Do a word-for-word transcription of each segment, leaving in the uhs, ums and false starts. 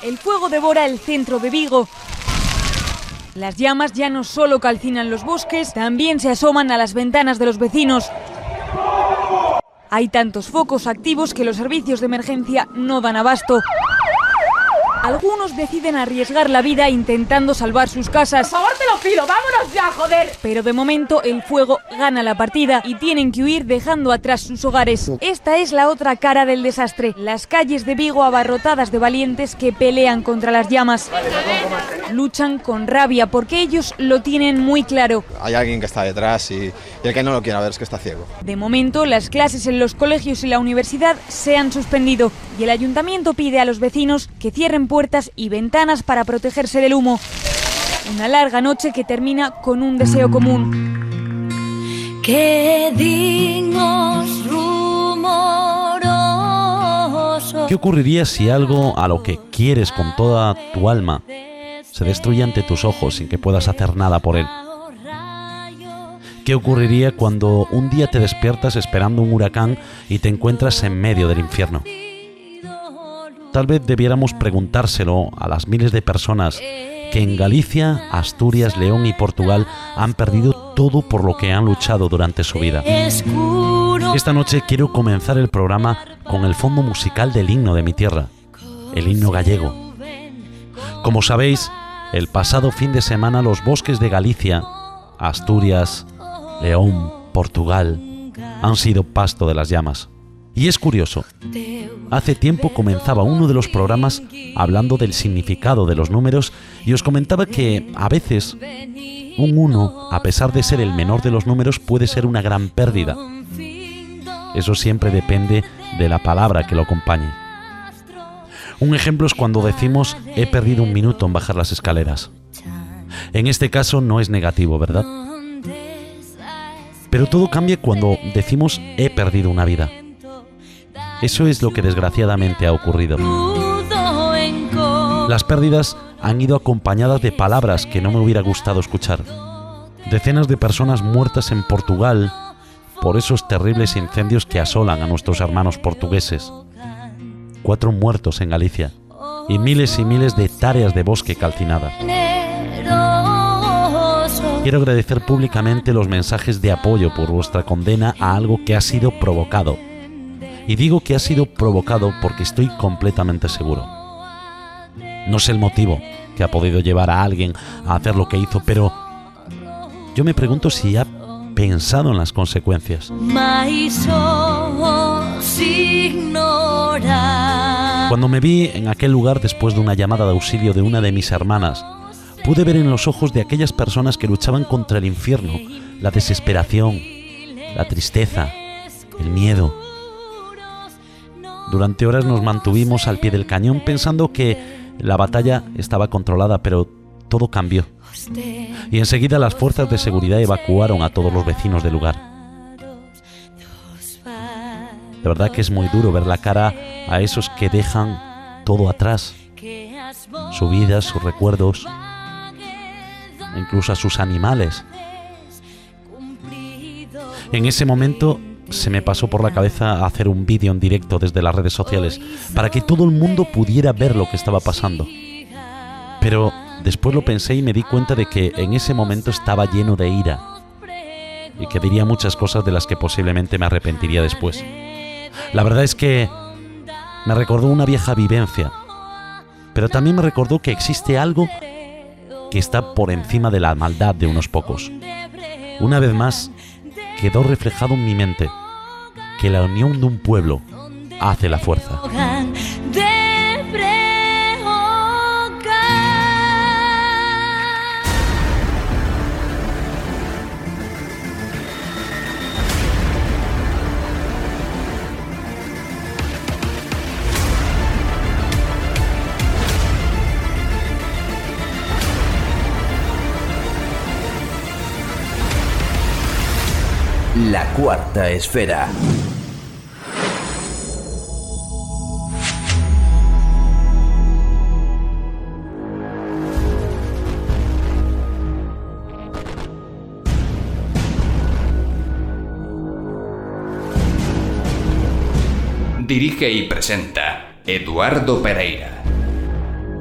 El fuego devora el centro de Vigo. Las llamas ya no solo calcinan los bosques, también se asoman a las ventanas de los vecinos. Hay tantos focos activos que los servicios de emergencia no dan abasto. Algunos deciden arriesgar la vida intentando salvar sus casas. Por favor, te lo pido, vámonos ya, joder. Pero de momento el fuego gana la partida y tienen que huir dejando atrás sus hogares. Esta es la otra cara del desastre. Las calles de Vigo abarrotadas de valientes que pelean contra las llamas. Luchan con rabia porque ellos lo tienen muy claro. Hay alguien que está detrás y, y el que no lo quiere ver es que está ciego. De momento, las clases en los colegios y la universidad se han suspendido y el ayuntamiento pide a los vecinos que cierren puertas y ventanas para protegerse del humo. Una larga noche que termina con un deseo común. Que dignos rumorosos. ¿Qué ocurriría si algo a lo que quieres con toda tu alma se destruye ante tus ojos sin que puedas hacer nada por él? ¿Qué ocurriría cuando un día te despiertas esperando un huracán y te encuentras en medio del infierno? Tal vez debiéramos preguntárselo a las miles de personas que en Galicia, Asturias, León y Portugal han perdido todo por lo que han luchado durante su vida. Esta noche quiero comenzar el programa con el fondo musical del himno de mi tierra, el himno gallego. Como sabéis, el pasado fin de semana los bosques de Galicia, Asturias, León, Portugal, han sido pasto de las llamas. Y es curioso, hace tiempo comenzaba uno de los programas hablando del significado de los números y os comentaba que, a veces, un uno, a pesar de ser el menor de los números, puede ser una gran pérdida. Eso siempre depende de la palabra que lo acompañe. Un ejemplo es cuando decimos he perdido un minuto en bajar las escaleras. En este caso no es negativo, ¿verdad? Pero todo cambia cuando decimos he perdido una vida. Eso es lo que desgraciadamente ha ocurrido. Las pérdidas han ido acompañadas de palabras que no me hubiera gustado escuchar. Decenas de personas muertas en Portugal por esos terribles incendios que asolan a nuestros hermanos portugueses. Cuatro muertos en Galicia y miles y miles de hectáreas de bosque calcinadas. Quiero agradecer públicamente los mensajes de apoyo por vuestra condena a algo que ha sido provocado. Y digo que ha sido provocado porque estoy completamente seguro. No sé el motivo que ha podido llevar a alguien a hacer lo que hizo, pero yo me pregunto si ha pensado en las consecuencias. Cuando me vi en aquel lugar después de una llamada de auxilio de una de mis hermanas, pude ver en los ojos de aquellas personas que luchaban contra el infierno la desesperación, la tristeza, el miedo. Durante horas nos mantuvimos al pie del cañón pensando que la batalla estaba controlada, pero todo cambió. Y enseguida las fuerzas de seguridad evacuaron a todos los vecinos del lugar. De verdad que es muy duro ver la cara a esos que dejan todo atrás, su vida, sus recuerdos, incluso a sus animales. En ese momento se me pasó por la cabeza hacer un vídeo en directo desde las redes sociales para que todo el mundo pudiera ver lo que estaba pasando. Pero después lo pensé y me di cuenta de que en ese momento estaba lleno de ira y que diría muchas cosas de las que posiblemente me arrepentiría después. La verdad es que me recordó una vieja vivencia, pero también me recordó que existe algo que está por encima de la maldad de unos pocos. Una vez más, quedó reflejado en mi mente que la unión de un pueblo hace la fuerza. La cuarta esfera. Dirige y presenta Eduardo Pereira.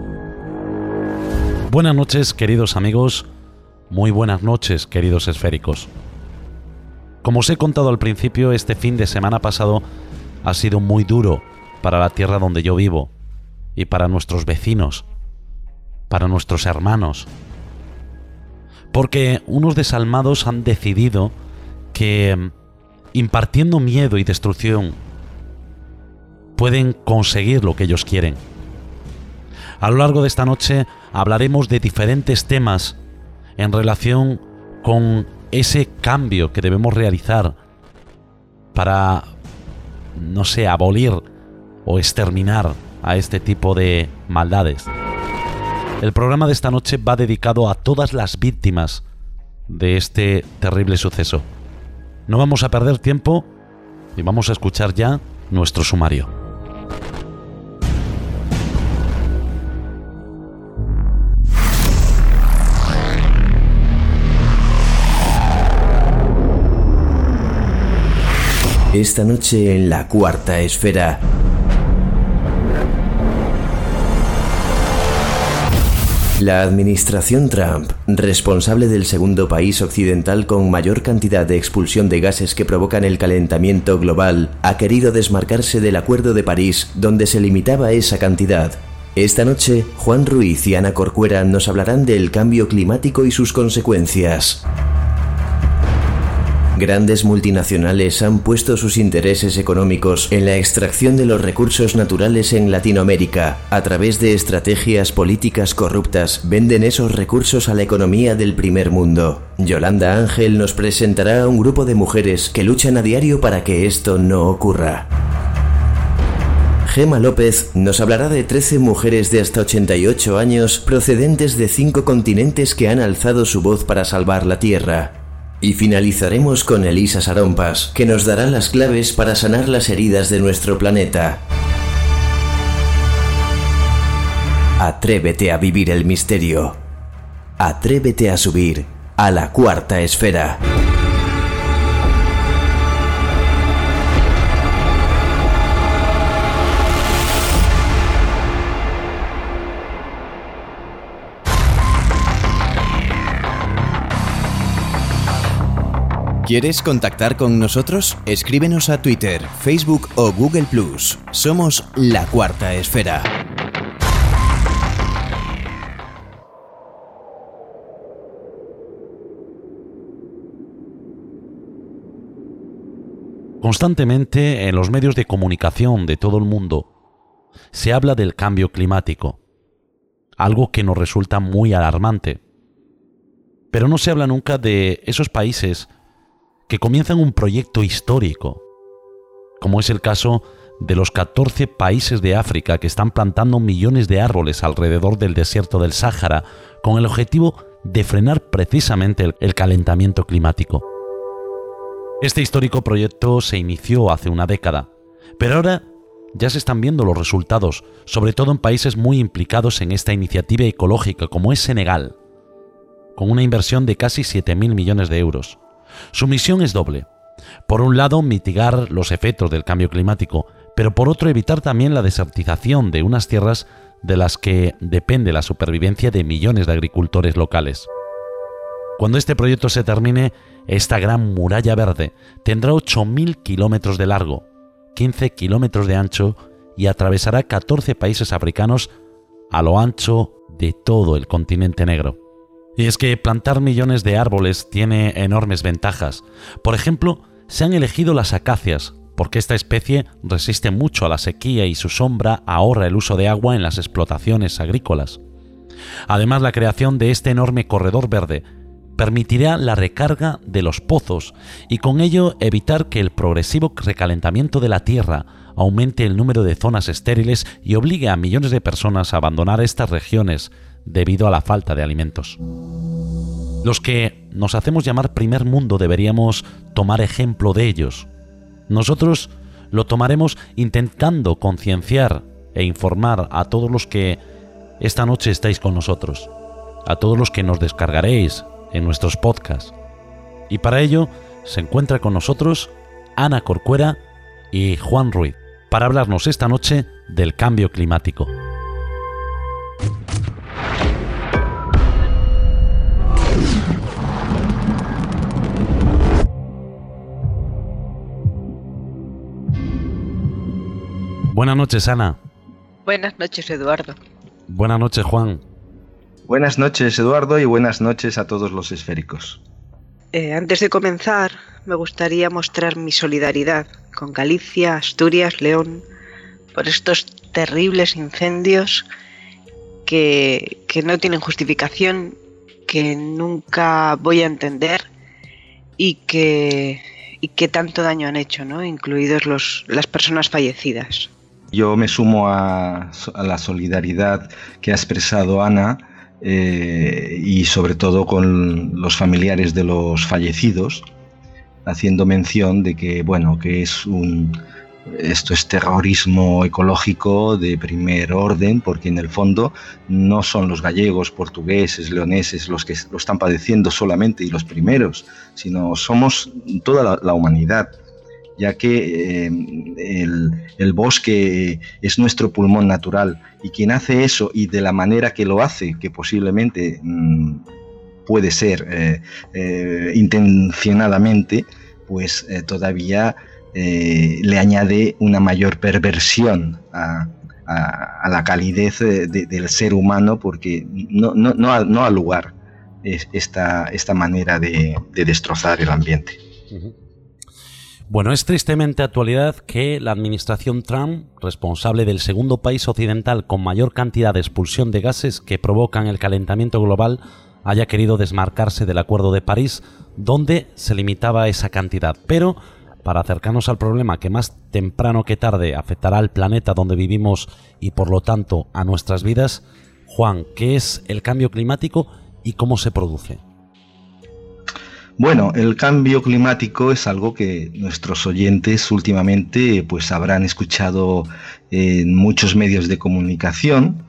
Buenas noches, queridos amigos. Muy buenas noches, queridos esféricos. Como os he contado al principio, este fin de semana pasado ha sido muy duro para la tierra donde yo vivo y para nuestros vecinos, para nuestros hermanos. Porque unos desalmados han decidido que, impartiendo miedo y destrucción, pueden conseguir lo que ellos quieren. A lo largo de esta noche hablaremos de diferentes temas en relación con ese cambio que debemos realizar para, no sé, abolir o exterminar a este tipo de maldades. El programa de esta noche va dedicado a todas las víctimas de este terrible suceso. No vamos a perder tiempo y vamos a escuchar ya nuestro sumario. Esta noche en la Cuarta Esfera. La administración Trump, responsable del segundo país occidental con mayor cantidad de expulsión de gases que provocan el calentamiento global, ha querido desmarcarse del Acuerdo de París, donde se limitaba esa cantidad. Esta noche, Juan Ruiz y Ana Corcuera nos hablarán del cambio climático y sus consecuencias. Grandes multinacionales han puesto sus intereses económicos en la extracción de los recursos naturales en Latinoamérica. A través de estrategias políticas corruptas, venden esos recursos a la economía del primer mundo. Yolanda Ángel nos presentará a un grupo de mujeres que luchan a diario para que esto no ocurra. Gema López nos hablará de trece mujeres de hasta ochenta y ocho años procedentes de cinco continentes que han alzado su voz para salvar la Tierra. Y finalizaremos con Elisa Sarompas, que nos dará las claves para sanar las heridas de nuestro planeta. Atrévete a vivir el misterio. Atrévete a subir a la Cuarta Esfera. ¿Quieres contactar con nosotros? Escríbenos a Twitter, Facebook o Google plus. Somos La Cuarta Esfera. Constantemente en los medios de comunicación de todo el mundo se habla del cambio climático, algo que nos resulta muy alarmante. Pero no se habla nunca de esos países que comienzan un proyecto histórico, como es el caso de los catorce países de África que están plantando millones de árboles alrededor del desierto del Sáhara con el objetivo de frenar precisamente el, el calentamiento climático. Este histórico proyecto se inició hace una década, pero ahora ya se están viendo los resultados, sobre todo en países muy implicados en esta iniciativa ecológica como es Senegal, con una inversión de casi siete mil millones de euros. Su misión es doble. Por un lado, mitigar los efectos del cambio climático, pero por otro, evitar también la desertización de unas tierras de las que depende la supervivencia de millones de agricultores locales. Cuando este proyecto se termine, esta gran muralla verde tendrá ocho mil kilómetros de largo, quince kilómetros de ancho y atravesará catorce países africanos a lo ancho de todo el continente negro. Y es que plantar millones de árboles tiene enormes ventajas. Por ejemplo, se han elegido las acacias, porque esta especie resiste mucho a la sequía y su sombra ahorra el uso de agua en las explotaciones agrícolas. Además, la creación de este enorme corredor verde permitirá la recarga de los pozos y con ello evitar que el progresivo recalentamiento de la Tierra aumente el número de zonas estériles y obligue a millones de personas a abandonar estas regiones debido a la falta de alimentos. Los que nos hacemos llamar primer mundo deberíamos tomar ejemplo de ellos. Nosotros lo tomaremos intentando concienciar e informar a todos los que esta noche estáis con nosotros, a todos los que nos descargaréis en nuestros podcasts. Y para ello se encuentra con nosotros Ana Corcuera y Juan Ruiz para hablarnos esta noche del cambio climático. Buenas noches, Ana. Buenas noches, Eduardo. Buenas noches, Juan. Buenas noches, Eduardo, y buenas noches a todos los esféricos. Eh, antes de comenzar, me gustaría mostrar mi solidaridad con Galicia, Asturias, León, por estos terribles incendios que, que no tienen justificación, que nunca voy a entender y que, y que tanto daño han hecho, ¿no? Incluidos los, las personas fallecidas. Yo me sumo a, a la solidaridad que ha expresado Ana eh, y sobre todo con los familiares de los fallecidos, haciendo mención de que, bueno, que es un... esto es terrorismo ecológico de primer orden, porque en el fondo no son los gallegos, portugueses, leoneses los que lo están padeciendo solamente y los primeros, sino somos toda la, la humanidad, ya que eh, el, el bosque es nuestro pulmón natural, y quien hace eso y de la manera que lo hace, que posiblemente mmm, puede ser eh, eh, intencionadamente, pues eh, todavía Eh, le añade una mayor perversión a, a, a la calidez de, de, del ser humano, porque no, no, no, ha, no ha lugar esta, esta manera de, de destrozar el ambiente. Bueno, es tristemente actualidad que la administración Trump, responsable del segundo país occidental con mayor cantidad de expulsión de gases que provocan el calentamiento global, haya querido desmarcarse del Acuerdo de París, donde se limitaba esa cantidad. Pero para acercarnos al problema que más temprano que tarde afectará al planeta donde vivimos y por lo tanto a nuestras vidas, Juan, ¿qué es el cambio climático y cómo se produce? Bueno, el cambio climático es algo que nuestros oyentes últimamente pues habrán escuchado en muchos medios de comunicación.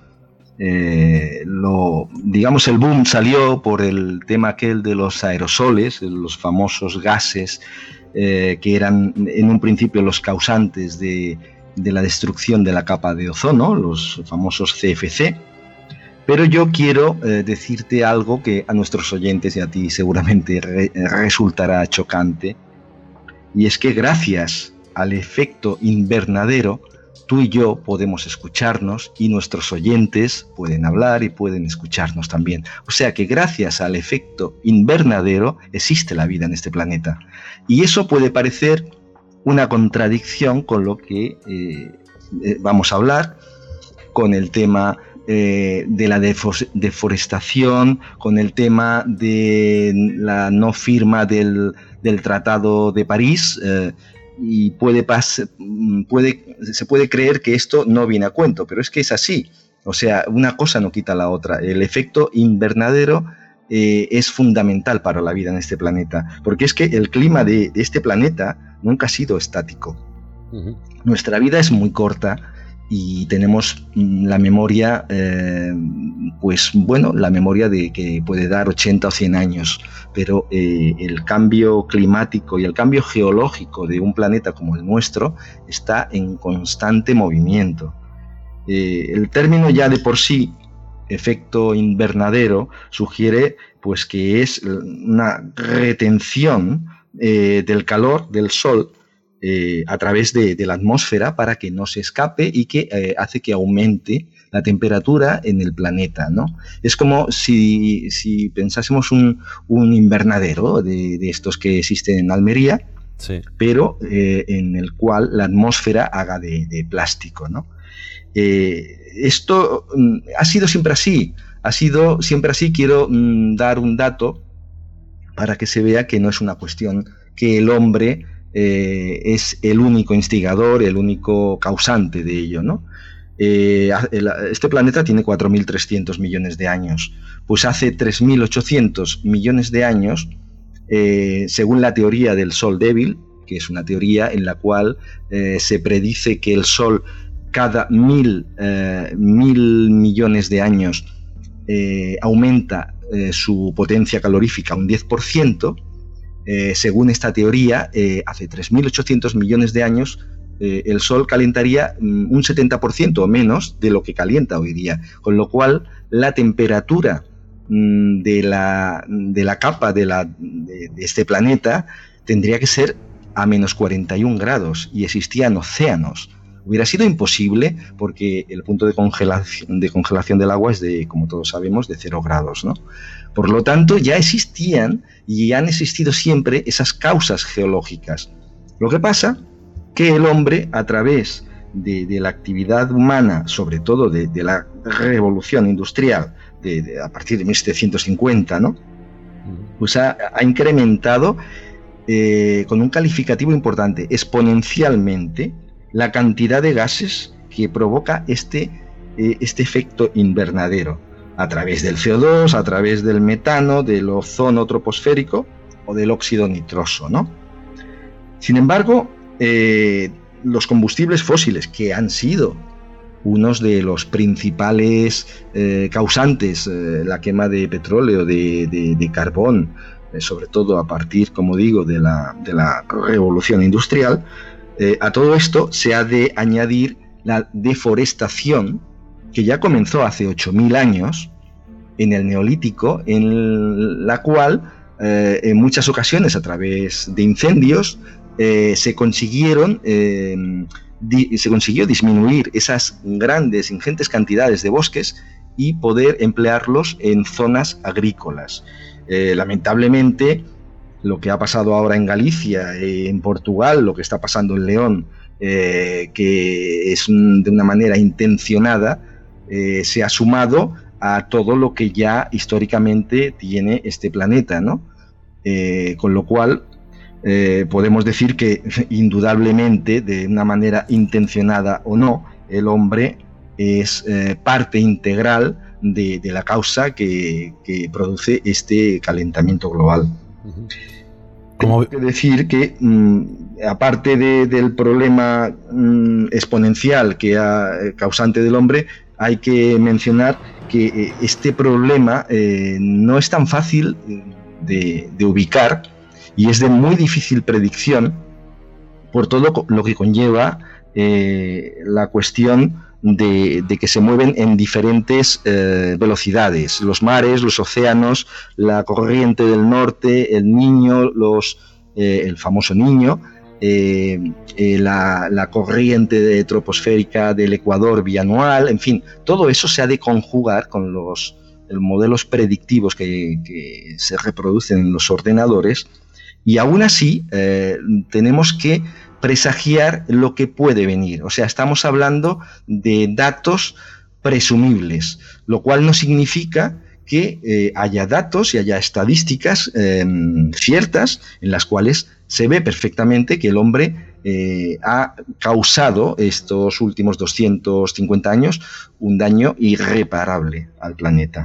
Eh, lo, digamos, el boom salió por el tema aquel de los aerosoles, los famosos gases Eh, que eran en un principio los causantes de, de la destrucción de la capa de ozono, los famosos C F C. Pero yo quiero eh, decirte algo que a nuestros oyentes y a ti seguramente re, resultará chocante, y es que gracias al efecto invernadero, tú y yo podemos escucharnos y nuestros oyentes pueden hablar y pueden escucharnos también. O sea que gracias al efecto invernadero existe la vida en este planeta. Y eso puede parecer una contradicción con lo que eh, eh, vamos a hablar, con el tema eh, de la defo- deforestación, con el tema de la no firma del, del Tratado de París, eh, y puede, pas- puede se puede creer que esto no viene a cuento, pero es que es así. O sea, una cosa no quita la otra. El efecto invernadero eh, es fundamental para la vida en este planeta, porque es que el clima de, de este planeta nunca ha sido estático. Uh-huh. Nuestra vida es muy corta y tenemos la memoria, eh, pues bueno, la memoria de que puede dar ochenta o cien años, pero eh, el cambio climático y el cambio geológico de un planeta como el nuestro está en constante movimiento. Eh, el término ya de por sí, efecto invernadero, sugiere pues que es una retención eh, del calor del Sol Eh, a través de, de la atmósfera para que no se escape y que eh, hace que aumente la temperatura en el planeta, ¿no? Es como si, si pensásemos un, un invernadero de, de estos que existen en Almería, sí, pero eh, en el cual la atmósfera haga de, de plástico, ¿no? Eh, esto mm, ha sido siempre así, ha sido siempre así. Quiero mm, dar un dato para que se vea que no es una cuestión que el hombre Eh, es el único instigador, el único causante de ello, ¿no? Eh, el, este planeta tiene cuatro mil trescientos millones de años. Pues hace tres mil ochocientos millones de años, eh, según la teoría del Sol débil, que es una teoría en la cual eh, se predice que el Sol cada mil, eh, mil millones de años eh, aumenta eh, su potencia calorífica un diez por ciento. Eh, según esta teoría, eh, hace tres mil ochocientos millones de años eh, el Sol calentaría mm, un setenta por ciento o menos de lo que calienta hoy día, con lo cual la temperatura mm, de, la, de la capa de, la, de, de este planeta tendría que ser a menos cuarenta y un grados, y existían océanos. Hubiera sido imposible porque el punto de congelación, de congelación del agua es de, como todos sabemos, de cero grados, ¿no? Por lo tanto, ya existían y han existido siempre esas causas geológicas. Lo que pasa que el hombre, a través de, de la actividad humana, sobre todo de, de la revolución industrial, de, de, a partir de mil setecientos cincuenta, ¿no? Pues ha, ha incrementado eh, con un calificativo importante, exponencialmente, la cantidad de gases que provoca este, eh, este efecto invernadero, a través del C O dos, a través del metano, del ozono troposférico o del óxido nitroso, ¿no? Sin embargo, eh, los combustibles fósiles, que han sido unos de los principales eh, causantes, eh, la quema de petróleo, de, de, de carbón, eh, sobre todo a partir, como digo, de la, de la revolución industrial, eh, a todo esto se ha de añadir la deforestación, que ya comenzó hace ocho mil años, en el Neolítico, en la cual, eh, en muchas ocasiones, a través de incendios, eh, se consiguieron... Eh, se consiguió disminuir esas grandes, ingentes cantidades de bosques y poder emplearlos en zonas agrícolas. Eh, lamentablemente, lo que ha pasado ahora en Galicia, eh, en Portugal, lo que está pasando en León, eh, que es un, de una manera intencionada, eh, se ha sumado a todo lo que ya históricamente tiene este planeta, ¿no? Eh, con lo cual, Eh, podemos decir que indudablemente, de una manera intencionada o no, el hombre es eh, parte integral de, de la causa que, que produce este calentamiento global. Uh-huh. Tengo que decir que, mmm, aparte de, del problema mmm, exponencial que ha, causante del hombre, hay que mencionar que eh, este problema eh, no es tan fácil de, de ubicar, y es de muy difícil predicción por todo lo que conlleva eh, la cuestión de, de que se mueven en diferentes eh, velocidades, los mares, los océanos, la corriente del norte, el niño, los, eh, el famoso niño, eh, eh, la, la corriente de troposférica del Ecuador bianual, en fin, todo eso se ha de conjugar con los, los modelos predictivos que, que se reproducen en los ordenadores. Y aún así, eh, tenemos que presagiar lo que puede venir. O sea, estamos hablando de datos presumibles, lo cual no significa que eh, haya datos y haya estadísticas eh, ciertas en las cuales se ve perfectamente que el hombre eh, ha causado estos últimos doscientos cincuenta años un daño irreparable al planeta.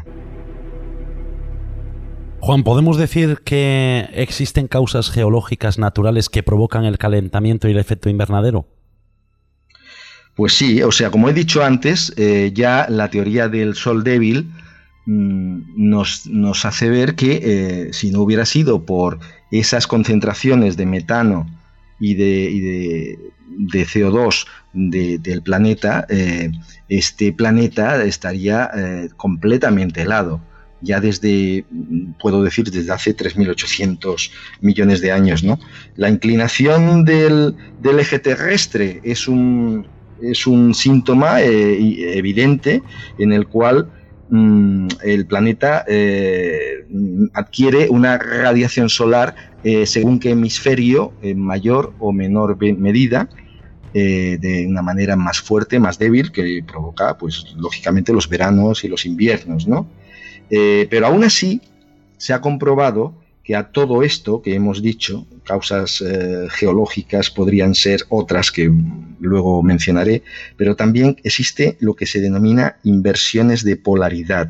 Juan, ¿podemos decir que existen causas geológicas naturales que provocan el calentamiento y el efecto invernadero? Pues sí, o sea, como he dicho antes, eh, ya la teoría del Sol débil mmm, nos, nos hace ver que eh, si no hubiera sido por esas concentraciones de metano y de, y de, de C O dos de, del planeta, eh, este planeta estaría eh, completamente helado. Ya desde, puedo decir, desde hace tres mil ochocientos millones de años, ¿no? La inclinación del, del eje terrestre es un, es un síntoma eh, evidente en el cual mmm, el planeta eh, adquiere una radiación solar eh, según qué hemisferio, en mayor o menor medida, eh, de una manera más fuerte, más débil, que provoca, pues, lógicamente, los veranos y los inviernos, ¿no? Eh, pero aún así se ha comprobado que a todo esto que hemos dicho, causas eh, geológicas podrían ser otras que luego mencionaré, pero también existe lo que se denomina inversiones de polaridad.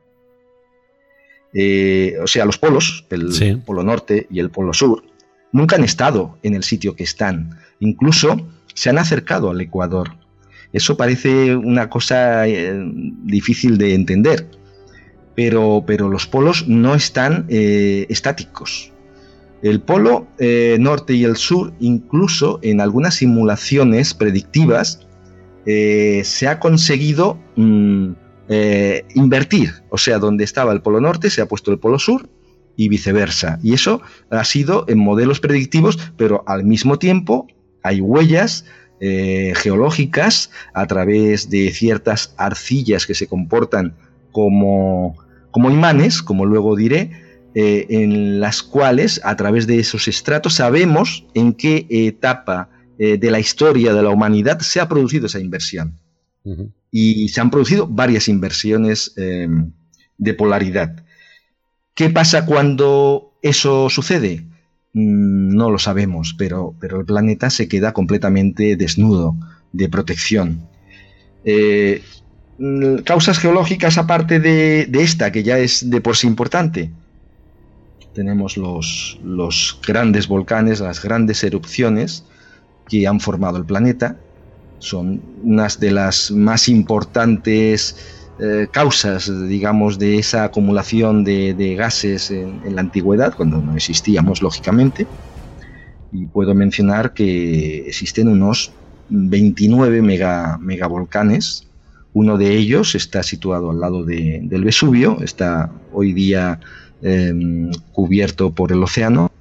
Eh, o sea, los polos, el sí. polo norte y el polo sur, nunca han estado en el sitio que están, incluso se han acercado al Ecuador. Eso parece una cosa eh, difícil de entender. Pero, pero los polos no están eh, estáticos. El polo eh, norte y el sur, incluso en algunas simulaciones predictivas, eh, se ha conseguido mm, eh, invertir. O sea, donde estaba el polo norte se ha puesto el polo sur y viceversa. Y eso ha sido en modelos predictivos, pero al mismo tiempo hay huellas eh, geológicas, a través de ciertas arcillas que se comportan como, como imanes, como luego diré, eh, en las cuales, a través de esos estratos, sabemos en qué etapa eh, de la historia de la humanidad se ha producido esa inversión. Uh-huh. Y se han producido varias inversiones eh, de polaridad. ¿Qué pasa cuando eso sucede? No lo sabemos, pero, pero el planeta se queda completamente desnudo de protección. Eh, causas geológicas aparte de, de esta, que ya es de por sí importante. Tenemos los, los grandes volcanes, las grandes erupciones que han formado el planeta. Son unas de las más importantes Eh, causas, digamos, de esa acumulación de, de gases en, en la antigüedad, cuando no existíamos, lógicamente. Y puedo mencionar que existen unos veintinueve mega, megavolcanes. Uno de ellos está situado al lado de, del Vesubio, está hoy día eh, cubierto por el océano.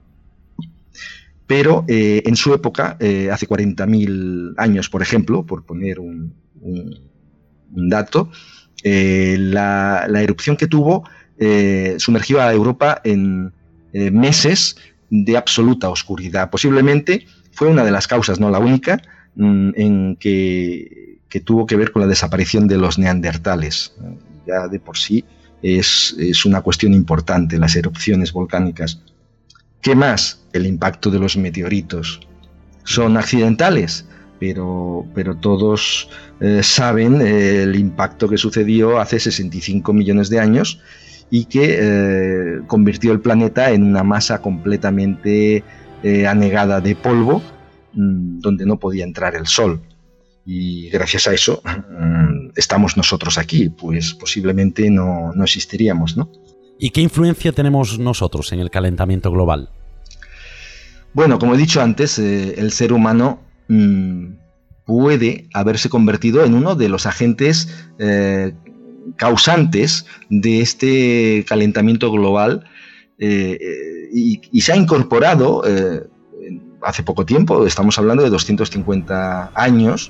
Pero eh, en su época, eh, hace cuarenta mil años, por ejemplo, por poner un, un, un dato, Eh, la, la erupción que tuvo eh, sumergió a Europa en eh, meses de absoluta oscuridad. Posiblemente fue una de las causas, no la única, mmm, en que, que tuvo que ver con la desaparición de los neandertales. Ya de por sí es, es una cuestión importante, las erupciones volcánicas. ¿Qué más? El impacto de los meteoritos. ¿Son accidentales? Pero, pero todos eh, saben eh, el impacto que sucedió hace sesenta y cinco millones de años y que eh, convirtió el planeta en una masa completamente eh, anegada de polvo, mmm, donde no podía entrar el sol. Y gracias a eso mmm, estamos nosotros aquí, pues posiblemente no, no existiríamos, ¿no? ¿Y qué influencia tenemos nosotros en el calentamiento global? Bueno, como he dicho antes, eh, el ser humano puede haberse convertido en uno de los agentes eh, causantes de este calentamiento global eh, y, y se ha incorporado eh, hace poco tiempo, estamos hablando de doscientos cincuenta años,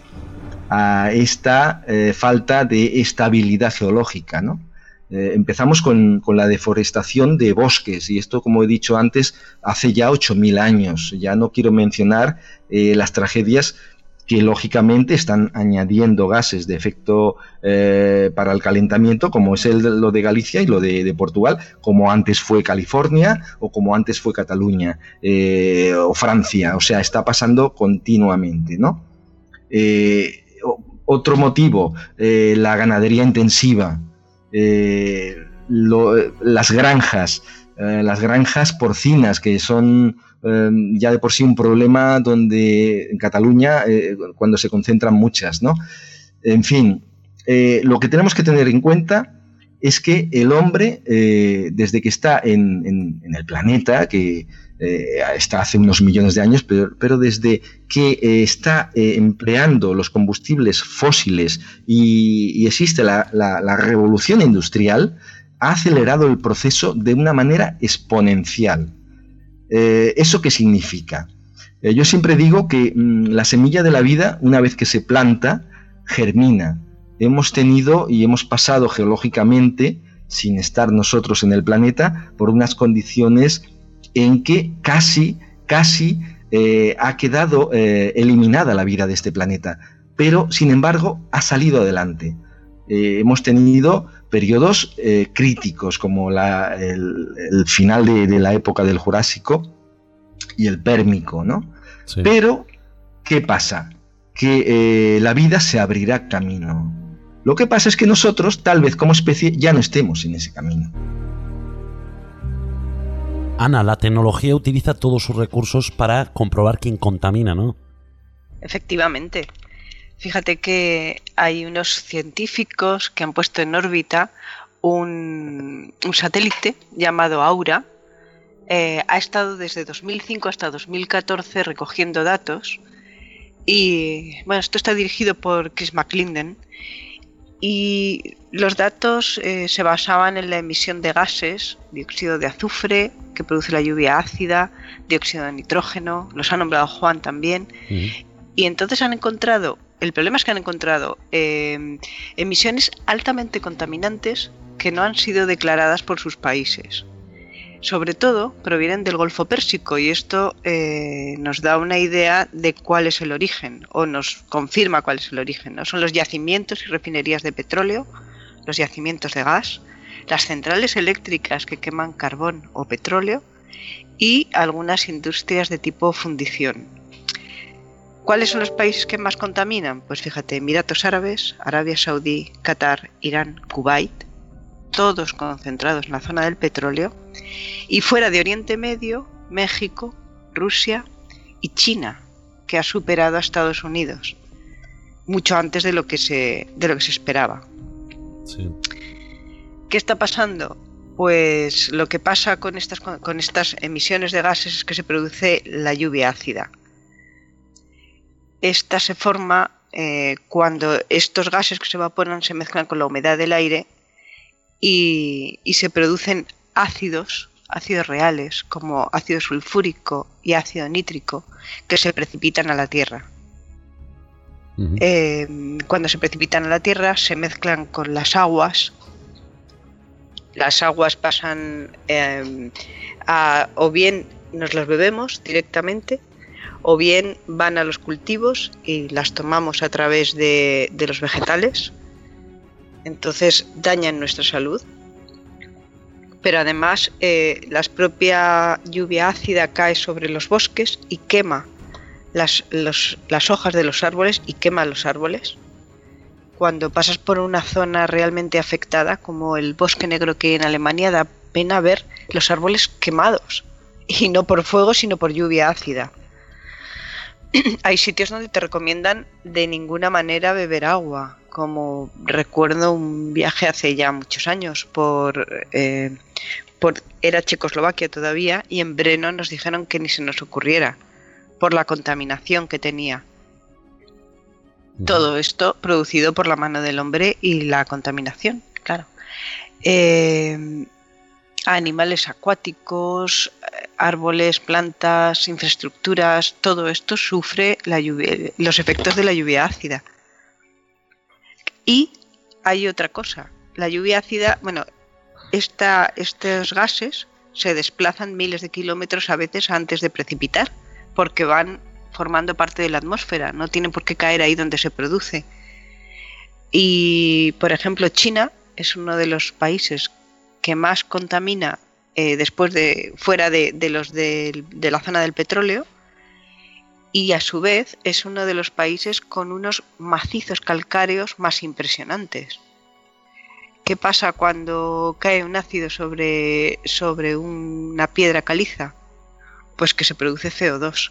a esta eh, falta de estabilidad geológica, ¿no? Eh, empezamos con, con la deforestación de bosques y esto, como he dicho antes, hace ya ocho mil años. Ya no quiero mencionar eh, las tragedias que lógicamente están añadiendo gases de efecto eh, para el calentamiento, como es el, lo de Galicia y lo de, de Portugal, como antes fue California o como antes fue Cataluña eh, o Francia. O sea, está pasando continuamente, ¿no? Eh, otro motivo, eh, la ganadería intensiva. Eh, lo, las granjas, eh, las granjas porcinas, que son eh, ya de por sí un problema donde en Cataluña, eh, cuando se concentran muchas, ¿no? En fin, eh, lo que tenemos que tener en cuenta es que el hombre, eh, desde que está en, en, en el planeta, que eh, está hace unos millones de años, pero, pero desde que eh, está eh, empleando los combustibles fósiles y, y existe la, la, la revolución industrial, ha acelerado el proceso de una manera exponencial. Eh, ¿Eso qué significa? Eh, yo siempre digo que mmm, la semilla de la vida, una vez que se planta, germina. Hemos tenido y hemos pasado geológicamente, sin estar nosotros en el planeta, por unas condiciones en que casi, casi eh, ha quedado eh, eliminada la vida de este planeta, pero sin embargo ha salido adelante. Eh, hemos tenido periodos eh, críticos como la, el, el final de, de la época del Jurásico y el Pérmico, ¿no? Sí. Pero, ¿qué pasa? Que eh, la vida se abrirá camino. Lo que pasa es que nosotros, tal vez como especie, ya no estemos en ese camino. Ana, la tecnología utiliza todos sus recursos para comprobar quién contamina, ¿no? Efectivamente. Fíjate que hay unos científicos que han puesto en órbita un, un satélite llamado Aura. Eh, ha estado desde dos mil cinco hasta dos mil catorce recogiendo datos. Y bueno, esto está dirigido por Chris McClendon. Y los datos eh, se basaban en la emisión de gases, dióxido de azufre, que produce la lluvia ácida, dióxido de nitrógeno, los ha nombrado Juan también, uh-huh. Y entonces han encontrado, el problema es que han encontrado eh, emisiones altamente contaminantes que no han sido declaradas por sus países. Sobre todo provienen del Golfo Pérsico y esto eh, nos da una idea de cuál es el origen o nos confirma cuál es el origen, ¿no? Son los yacimientos y refinerías de petróleo, los yacimientos de gas, las centrales eléctricas que queman carbón o petróleo y algunas industrias de tipo fundición. ¿Cuáles son los países que más contaminan? Pues fíjate, Emiratos Árabes, Arabia Saudí, Qatar, Irán, Kuwait, todos concentrados en la zona del petróleo, y fuera de Oriente Medio, México, Rusia y China, que ha superado a Estados Unidos, mucho antes de lo que se, de lo que se esperaba. Sí. ¿Qué está pasando? Pues lo que pasa con estas, con estas emisiones de gases es que se produce la lluvia ácida. Esta se forma eh, cuando estos gases que se evaporan se mezclan con la humedad del aire y, y se producen ácidos, ácidos reales, como ácido sulfúrico y ácido nítrico, que se precipitan a la Tierra. Uh-huh. Eh, cuando se precipitan a la Tierra se mezclan con las aguas. Las aguas pasan eh, a, o bien nos las bebemos directamente, o bien van a los cultivos y las tomamos a través de, de los vegetales. Entonces dañan nuestra salud. Pero además eh, la propia lluvia ácida cae sobre los bosques y quema las, los, las hojas de los árboles y quema los árboles. Cuando pasas por una zona realmente afectada, como el bosque negro que hay en Alemania, da pena ver los árboles quemados. Y no por fuego, sino por lluvia ácida. Hay sitios donde te recomiendan de ninguna manera beber agua. Como recuerdo un viaje hace ya muchos años por, eh, por era Checoslovaquia todavía, y en Brno nos dijeron que ni se nos ocurriera por la contaminación que tenía. Todo esto producido por la mano del hombre y la contaminación, claro. Eh, animales acuáticos, árboles, plantas, infraestructuras, todo esto sufre la lluvia, los efectos de la lluvia ácida. Y hay otra cosa, la lluvia ácida, bueno, esta, estos gases se desplazan miles de kilómetros a veces antes de precipitar, porque van formando parte de la atmósfera, no tienen por qué caer ahí donde se produce. Y, por ejemplo, China es uno de los países que más contamina eh, después de fuera de, de los de, de la zona del petróleo, y a su vez es uno de los países con unos macizos calcáreos más impresionantes. ¿Qué pasa cuando cae un ácido sobre, sobre una piedra caliza? Pues que se produce C O dos.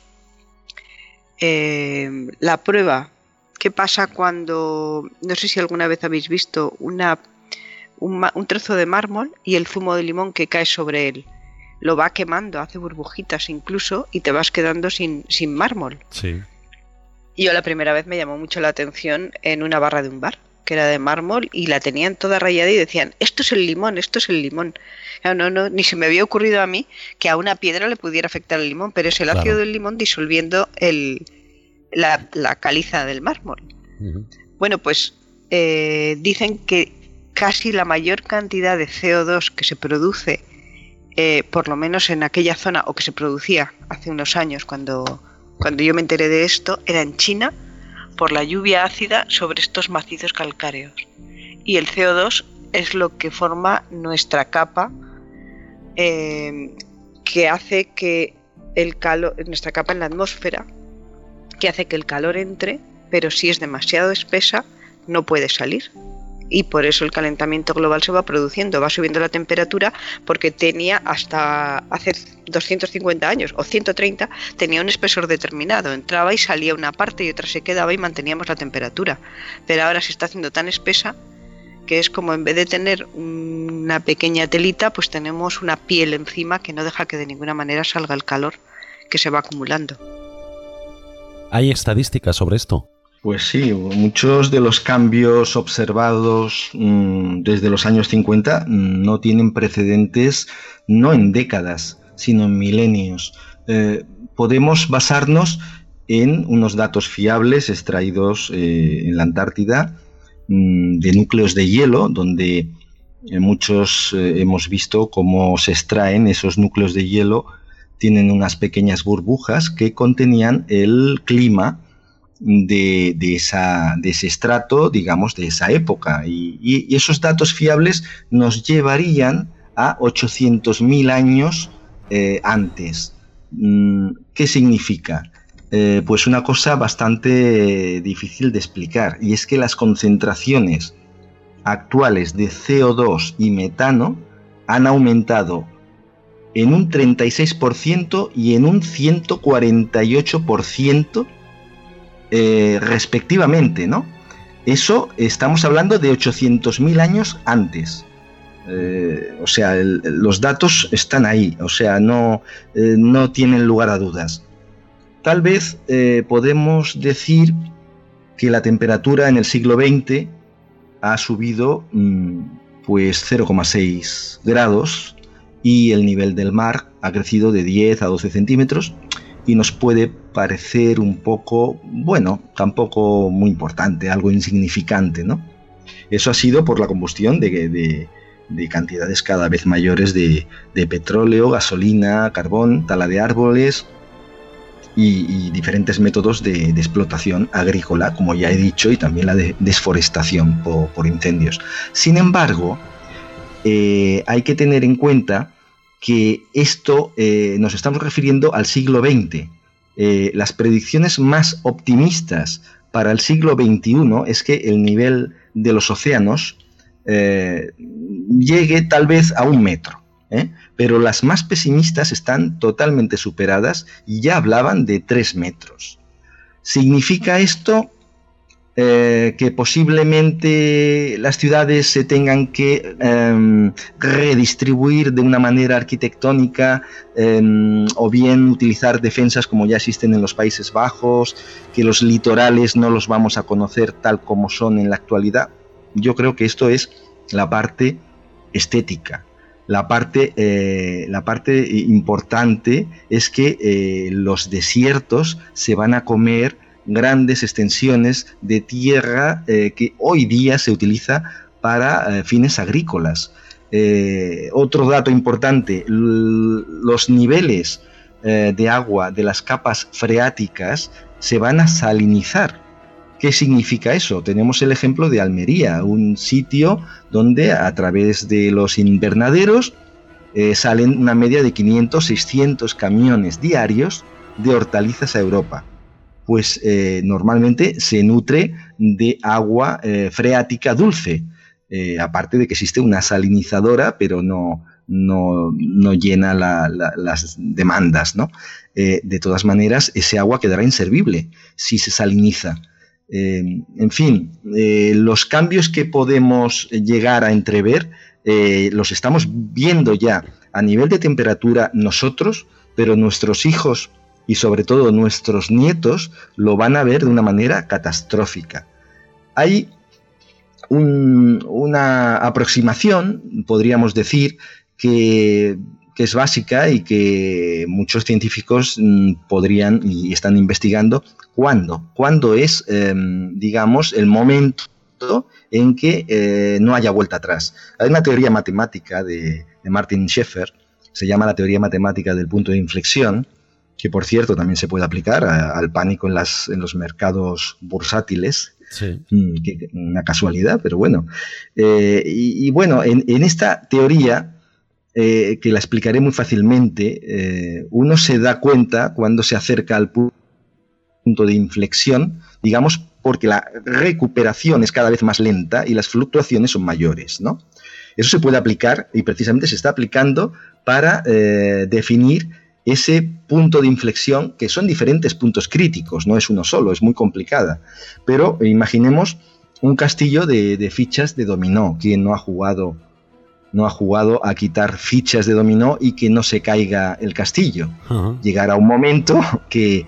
Eh, la prueba, ¿qué pasa cuando, no sé si alguna vez habéis visto una, un, un trozo de mármol y el zumo de limón que cae sobre él? Lo va quemando, hace burbujitas incluso, y te vas quedando sin, sin mármol. Sí. Yo la primera vez me llamó mucho la atención en una barra de un bar, que era de mármol, y la tenían toda rayada y decían, esto es el limón, esto es el limón. No, no, no, ni se me había ocurrido a mí que a una piedra le pudiera afectar el limón, pero es el ácido claro. del limón disolviendo el, la, la caliza del mármol. Uh-huh. Bueno, pues eh, dicen que casi la mayor cantidad de C O dos que se produce, eh, por lo menos en aquella zona, o que se producía hace unos años cuando, cuando yo me enteré de esto, era en China, por la lluvia ácida sobre estos macizos calcáreos. Y el C O dos es lo que forma nuestra capa, eh, que hace que el calor, nuestra capa en la atmósfera, que hace que el calor entre, pero si es demasiado espesa no puede salir. Y por eso el calentamiento global se va produciendo, va subiendo la temperatura, porque tenía hasta hace doscientos cincuenta años o ciento treinta, tenía un espesor determinado, entraba y salía una parte y otra se quedaba y manteníamos la temperatura. Pero ahora se está haciendo tan espesa que es como, en vez de tener una pequeña telita, pues tenemos una piel encima que no deja que de ninguna manera salga el calor que se va acumulando. ¿Hay estadísticas sobre esto? Pues sí, muchos de los cambios observados mmm, desde los años cincuenta no tienen precedentes, no en décadas, sino en milenios. Eh, podemos basarnos en unos datos fiables extraídos eh, en la Antártida mmm, de núcleos de hielo, donde eh, muchos eh, hemos visto cómo se extraen esos núcleos de hielo. Tienen unas pequeñas burbujas que contenían el clima de, de, esa, de ese estrato, digamos, de esa época. Y, y, y esos datos fiables nos llevarían a ochocientos mil años eh, antes. ¿Qué significa? Eh, pues una cosa bastante difícil de explicar, y es que las concentraciones actuales de C O dos y metano han aumentado en un treinta y seis por ciento y en un ciento cuarenta y ocho por ciento eh, respectivamente, ¿no? Eso estamos hablando de ochocientos mil años antes. Eh, o sea, el, los datos están ahí, o sea, no, eh, no tienen lugar a dudas. Tal vez eh, podemos decir que la temperatura en el siglo veinte ha subido mmm, pues cero coma seis grados y el nivel del mar ha crecido de diez a doce centímetros, y nos puede parecer un poco, bueno, tampoco muy importante, algo insignificante, ¿no? Eso ha sido por la combustión de, de, de cantidades cada vez mayores de, de petróleo, gasolina, carbón, tala de árboles y, y diferentes métodos de, de explotación agrícola, como ya he dicho, y también la de desforestación por, por incendios. Sin embargo, eh, hay que tener en cuenta que esto eh, nos estamos refiriendo al siglo veinte. Eh, las predicciones más optimistas para el siglo veintiuno es que el nivel de los océanos eh, llegue tal vez a un metro, ¿eh? Pero las más pesimistas están totalmente superadas y ya hablaban de tres metros. ¿Significa esto Eh, que posiblemente las ciudades se tengan que eh, redistribuir de una manera arquitectónica eh, o bien utilizar defensas como ya existen en los Países Bajos, que los litorales no los vamos a conocer tal como son en la actualidad? Yo creo que esto es la parte estética. La parte, eh, la parte importante es que eh, los desiertos se van a comer grandes extensiones de tierra eh, que hoy día se utiliza para eh, fines agrícolas. Eh, otro dato importante, los niveles eh, de agua de las capas freáticas se van a salinizar. ¿Qué significa eso? Tenemos el ejemplo de Almería, un sitio donde a través de los invernaderos eh, salen una media de quinientos a seiscientos camiones diarios de hortalizas a Europa. Pues eh, normalmente se nutre de agua eh, freática dulce, eh, aparte de que existe una salinizadora, pero no, no, no llena la, la, las demandas, ¿no? Eh, de todas maneras, ese agua quedará inservible si se saliniza. Eh, en fin, eh, los cambios que podemos llegar a entrever eh, los estamos viendo ya a nivel de temperatura nosotros, pero nuestros hijos y sobre todo nuestros nietos lo van a ver de una manera catastrófica. Hay un, una aproximación, podríamos decir, que, que es básica y que muchos científicos mmm, podrían y están investigando. ¿Cuándo? ¿Cuándo es, eh, digamos, el momento en que eh, no haya vuelta atrás? Hay una teoría matemática de, de Martin Scheffer, se llama la teoría matemática del punto de inflexión, que por cierto también se puede aplicar a, al pánico en, las, en los mercados bursátiles. Sí. Mm, que, una casualidad, pero bueno. Eh, y, y bueno, en, en esta teoría, eh, que la explicaré muy fácilmente, eh, uno se da cuenta cuando se acerca al punto de inflexión, digamos, porque la recuperación es cada vez más lenta y las fluctuaciones son mayores, ¿no? Eso se puede aplicar y precisamente se está aplicando para eh, definir ese punto de inflexión, que son diferentes puntos críticos, no es uno solo, es muy complicada. Pero imaginemos un castillo de, de fichas de dominó. ¿Quién no ha jugado, no ha jugado a quitar fichas de dominó y que no se caiga el castillo? Uh-huh. Llegará un momento que,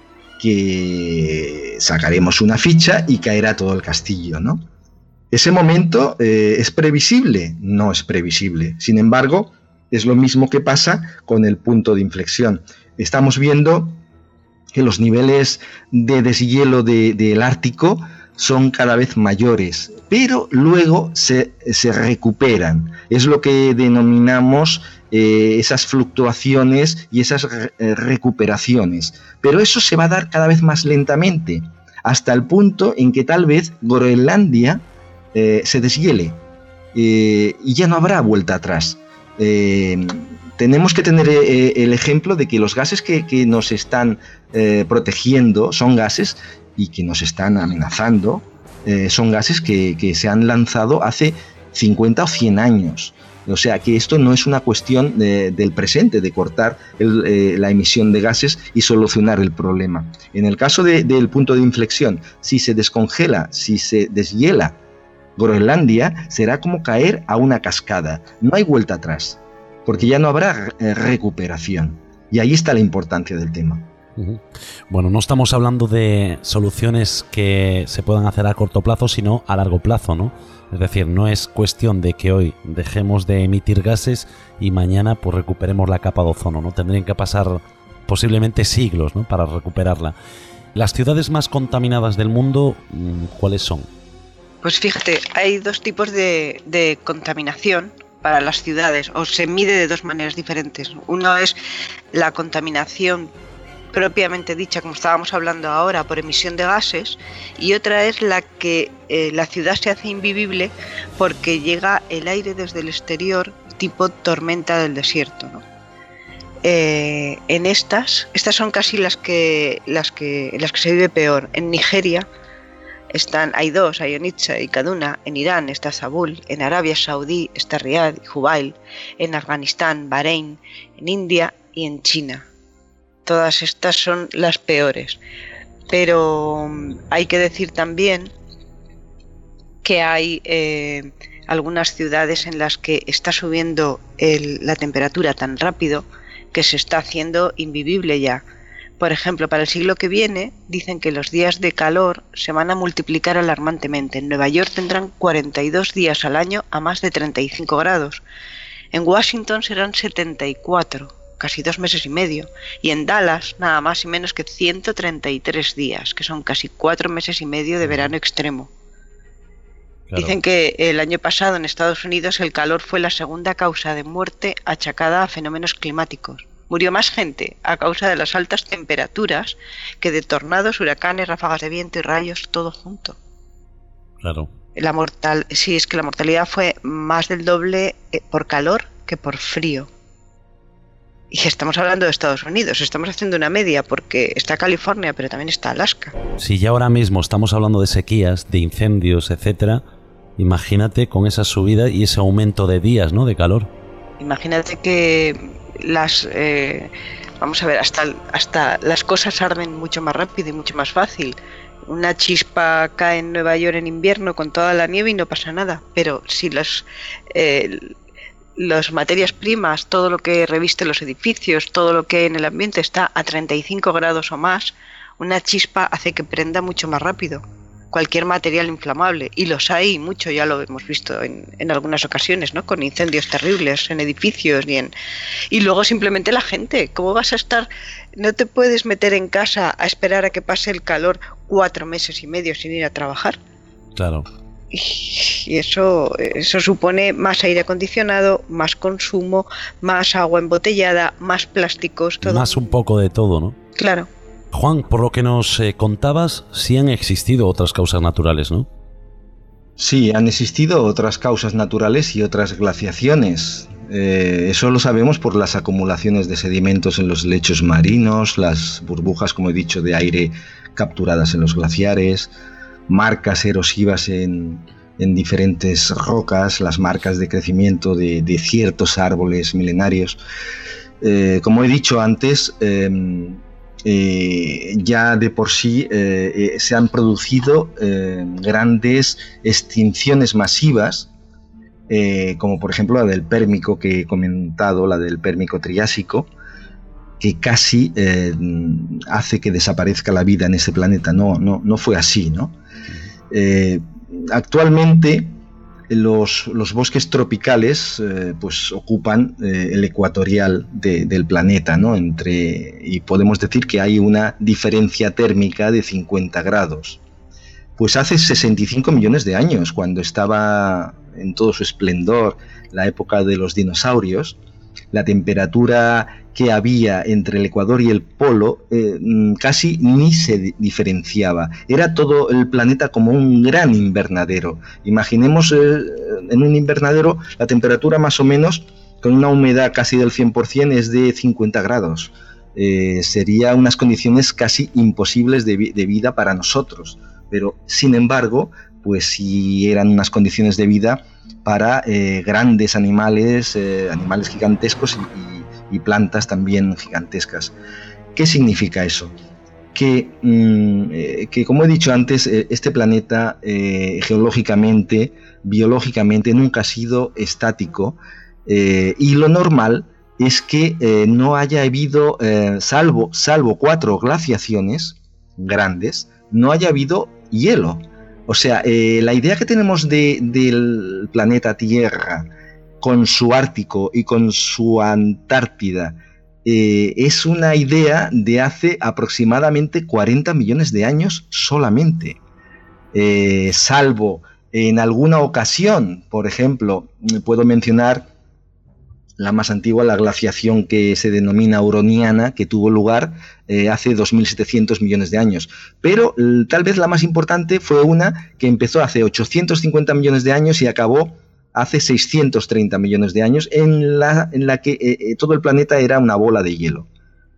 que sacaremos una ficha y caerá todo el castillo, ¿no? ¿Ese momento eh, es previsible? No es previsible. Sin embargo, es lo mismo que pasa con el punto de inflexión. Estamos viendo que los niveles de deshielo de, del Ártico son cada vez mayores, pero luego se, se recuperan. Es lo que denominamos eh, esas fluctuaciones y esas re, eh, recuperaciones. Pero eso se va a dar cada vez más lentamente, hasta el punto en que tal vez Groenlandia eh, se deshiele eh, y ya no habrá vuelta atrás. Eh, tenemos que tener eh, el ejemplo de que los gases que, que nos están eh, protegiendo son gases y que nos están amenazando, eh, son gases que, que se han lanzado hace cincuenta o cien años. O sea que esto no es una cuestión de, del presente, de cortar el, eh, la emisión de gases y solucionar el problema. En el caso de, del punto de inflexión, si se descongela, si se deshiela Groenlandia, será como caer a una cascada. No hay vuelta atrás, porque ya no habrá eh, recuperación. Y ahí está la importancia del tema. Bueno, no estamos hablando de soluciones que se puedan hacer a corto plazo, sino a largo plazo, ¿no? Es decir, no es cuestión de que hoy dejemos de emitir gases y mañana pues recuperemos la capa de ozono, ¿no? Tendrían que pasar posiblemente siglos, ¿no?, para recuperarla. Las ciudades más contaminadas del mundo, ¿cuáles son? Pues fíjate, hay dos tipos de, de contaminación para las ciudades, o se mide de dos maneras diferentes. Uno es la contaminación propiamente dicha, como estábamos hablando ahora, por emisión de gases, y otra es la que eh, la ciudad se hace invivible porque llega el aire desde el exterior, tipo tormenta del desierto, ¿no? Eh, en estas, estas son casi las que, las que, las que se vive peor. En Nigeria están, hay dos, hay Onitsha y Kaduna. En Irán está Zabul, en Arabia Saudí está Riad y Jubail, en Afganistán, Bahrein, en India y en China. Todas estas son las peores, pero hay que decir también que hay eh, algunas ciudades en las que está subiendo el, la temperatura tan rápido que se está haciendo invivible ya. Por ejemplo, para el siglo que viene dicen que los días de calor se van a multiplicar alarmantemente. En Nueva York tendrán cuarenta y dos días al año a más de treinta y cinco grados. En Washington serán setenta y cuatro. Casi dos meses y medio, y en Dallas nada más y menos que ciento treinta y tres días, que son casi cuatro meses y medio de verano extremo. Claro. Dicen que el año pasado en Estados Unidos el calor fue la segunda causa de muerte achacada a fenómenos climáticos. Murió más gente a causa de las altas temperaturas que de tornados, huracanes, ráfagas de viento y rayos, todo junto. Claro. La mortal, sí, es que la mortalidad fue más del doble por calor que por frío. Y estamos hablando de Estados Unidos, estamos haciendo una media porque está California, pero también está Alaska. Si ya ahora mismo estamos hablando de sequías, de incendios, etcétera, imagínate con esa subida y ese aumento de días, ¿no?, de calor. Imagínate que las, eh, vamos a ver, hasta, hasta las cosas arden mucho más rápido y mucho más fácil. Una chispa cae en Nueva York en invierno con toda la nieve y no pasa nada, pero si los... Eh, las materias primas, todo lo que reviste los edificios, todo lo que hay en el ambiente está a treinta y cinco grados o más, una chispa hace que prenda mucho más rápido cualquier material inflamable, y los hay mucho, ya lo hemos visto en, en algunas ocasiones, ¿no?, con incendios terribles en edificios y en, y luego simplemente la gente, ¿cómo vas a estar? No te puedes meter en casa a esperar a que pase el calor cuatro meses y medio sin ir a trabajar. Claro. Y eso, eso supone más aire acondicionado, más consumo, más agua embotellada, más plásticos, todo. Más un poco de todo, ¿no? Claro. Juan, por lo que nos eh, contabas, sí han existido otras causas naturales, ¿no? Sí, han existido otras causas naturales y otras glaciaciones. Eh, eso lo sabemos por las acumulaciones de sedimentos en los lechos marinos, las burbujas, como he dicho, de aire capturadas en los glaciares, marcas erosivas en, en diferentes rocas, las marcas de crecimiento de, de ciertos árboles milenarios. Eh, como he dicho antes, eh, eh, ya de por sí eh, eh, se han producido eh, grandes extinciones masivas, eh, como por ejemplo la del Pérmico que he comentado, la del Pérmico Triásico, que casi eh, hace que desaparezca la vida en ese planeta. No, no, no fue así, ¿no? Eh, actualmente los, los bosques tropicales eh, pues ocupan eh, el ecuatorial de, del planeta, ¿no? Entre, y podemos decir que hay una diferencia térmica de cincuenta grados. Pues hace sesenta y cinco millones de años, cuando estaba en todo su esplendor la época de los dinosaurios, la temperatura que había entre el Ecuador y el Polo eh, casi ni se diferenciaba. Era todo el planeta como un gran invernadero. Imaginemos eh, en un invernadero la temperatura más o menos, con una humedad casi del cien por ciento, es de cincuenta grados. Eh, sería unas condiciones casi imposibles de, vi de vida para nosotros. Pero, sin embargo, pues sí eran unas condiciones de vida para eh, grandes animales, eh, animales gigantescos y, y plantas también gigantescas. ¿Qué significa eso? Que, mmm, eh, que como he dicho antes, eh, este planeta eh, geológicamente, biológicamente nunca ha sido estático, eh, y lo normal es que eh, no haya habido, eh, salvo, salvo cuatro glaciaciones grandes, no haya habido hielo. O sea, eh, la idea que tenemos de, del planeta Tierra, con su Ártico y con su Antártida, eh, es una idea de hace aproximadamente cuarenta millones de años solamente. Eh, salvo en alguna ocasión, por ejemplo, puedo mencionar la más antigua, la glaciación que se denomina Huroniana, que tuvo lugar eh, hace dos mil setecientos millones de años. Pero tal vez la más importante fue una que empezó hace ochocientos cincuenta millones de años y acabó hace seiscientos treinta millones de años, en la, en la que eh, todo el planeta era una bola de hielo.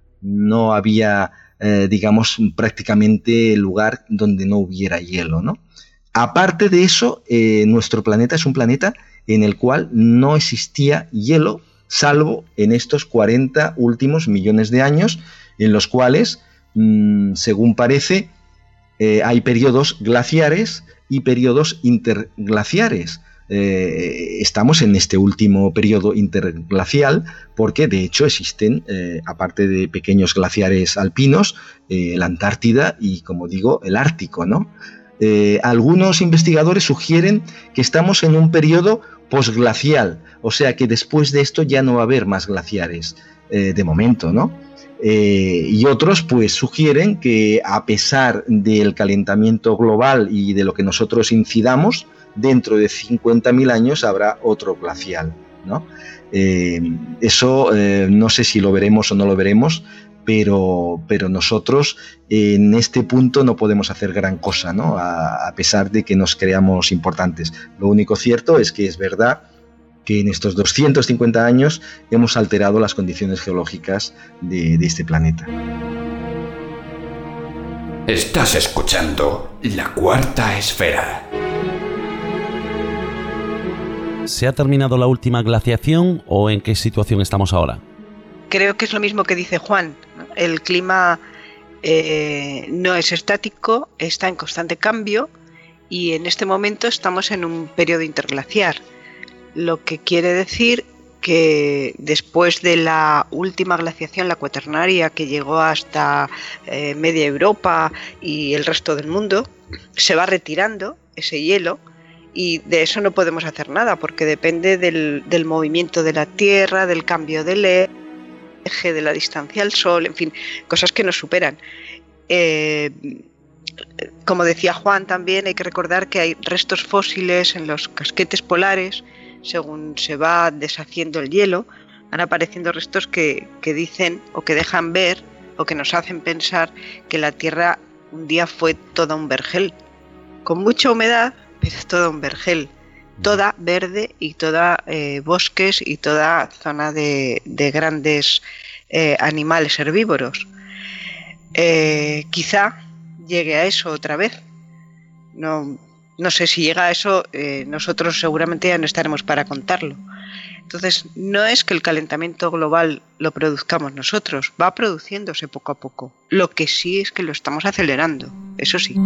No había, eh, digamos, prácticamente lugar donde no hubiera hielo, ¿no? Aparte de eso, eh, nuestro planeta es un planeta en el cual no existía hielo, salvo en estos cuarenta últimos millones de años, en los cuales, mmm, según parece, eh, hay periodos glaciares y periodos interglaciares. Eh, estamos en este último periodo interglacial porque de hecho existen, eh, aparte de pequeños glaciares alpinos, eh, la Antártida y, como digo, el Ártico, ¿no? Eh, algunos investigadores sugieren que estamos en un periodo posglacial, o sea que después de esto ya no va a haber más glaciares, eh, de momento, ¿no? Eh, y otros pues sugieren que, a pesar del calentamiento global y de lo que nosotros incidamos, dentro de cincuenta mil años habrá otro glacial, ¿no? Eh, eso eh, no sé si lo veremos o no lo veremos, pero, pero nosotros en este punto no podemos hacer gran cosa, ¿no? A, a pesar de que nos creamos importantes. Lo único cierto es que es verdad que en estos doscientos cincuenta años hemos alterado las condiciones geológicas de, de este planeta. Estás escuchando La Cuarta Esfera. ¿Se ha terminado la última glaciación o en qué situación estamos ahora? Creo que es lo mismo que dice Juan, ¿no? El clima eh, no es estático, está en constante cambio y en este momento estamos en un periodo interglaciar, lo que quiere decir que después de la última glaciación, la cuaternaria, que llegó hasta eh, media Europa y el resto del mundo, se va retirando ese hielo. Y de eso no podemos hacer nada porque depende del, del movimiento de la Tierra, del cambio del eje, de la distancia al Sol, en fin, cosas que nos superan. Eh, como decía Juan, también hay que recordar que hay restos fósiles en los casquetes polares. Según se va deshaciendo el hielo, van apareciendo restos que, que dicen o que dejan ver o que nos hacen pensar que la Tierra un día fue toda un vergel, con mucha humedad, pero es todo un vergel, toda verde y toda eh, bosques y toda zona de, de grandes eh, animales herbívoros. Eh, quizá llegue a eso otra vez. No, no sé si llega a eso, eh, nosotros seguramente ya no estaremos para contarlo. Entonces, no es que el calentamiento global lo produzcamos nosotros, va produciéndose poco a poco. Lo que sí es que lo estamos acelerando, eso sí.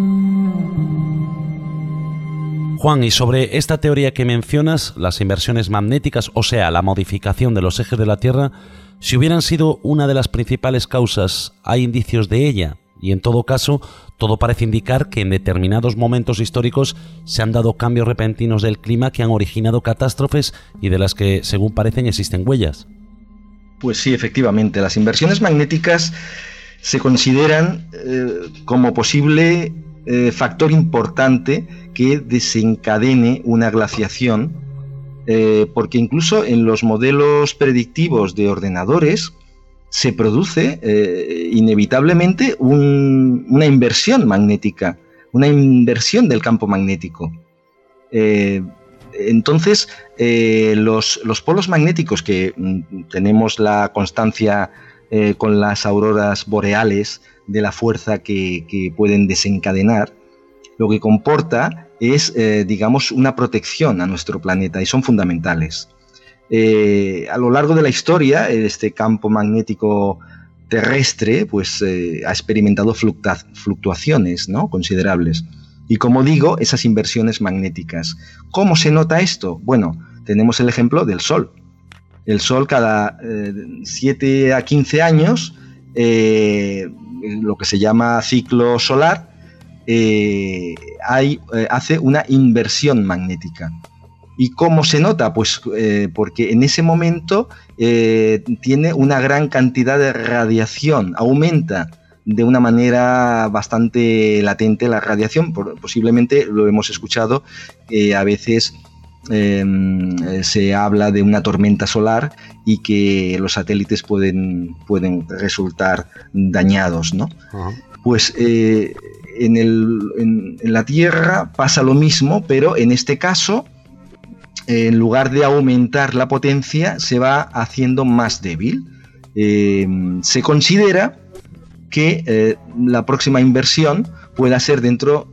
Juan, y sobre esta teoría que mencionas, las inversiones magnéticas, o sea, la modificación de los ejes de la Tierra, si hubieran sido una de las principales causas, ¿hay indicios de ella? Y en todo caso, Todo parece indicar que en determinados momentos históricos se han dado cambios repentinos del clima que han originado catástrofes y de las que, según parecen, existen huellas. Pues sí, efectivamente, las inversiones magnéticas se consideran eh, como posible eh, factor importante que desencadene una glaciación, eh, porque incluso en los modelos predictivos de ordenadores se produce eh, inevitablemente un, una inversión magnética, una inversión del campo magnético. Eh, entonces, eh, los, los polos magnéticos, que mm, tenemos la constancia eh, con las auroras boreales de la fuerza que, que pueden desencadenar, lo que comporta es, eh, digamos, una protección a nuestro planeta, y son fundamentales. Eh, a lo largo de la historia, este campo magnético terrestre pues, eh, ha experimentado fluctua- fluctuaciones, ¿no?, considerables. Y como digo, esas inversiones magnéticas. ¿Cómo se nota esto? Bueno, tenemos el ejemplo del Sol. El Sol cada eh, siete a quince años, eh, lo que se llama ciclo solar, eh, hay, eh, hace una inversión magnética. ¿Y cómo se nota? Pues eh, porque en ese momento eh, tiene una gran cantidad de radiación, aumenta de una manera bastante latente la radiación. Por, posiblemente lo hemos escuchado, eh, a veces eh, se habla de una tormenta solar y que los satélites pueden, pueden resultar dañados, ¿no? Uh-huh. Pues eh, en, el, en, en la Tierra pasa lo mismo, pero en este caso, en lugar de aumentar la potencia, se va haciendo más débil. Eh, se considera que eh, la próxima inversión pueda ser dentro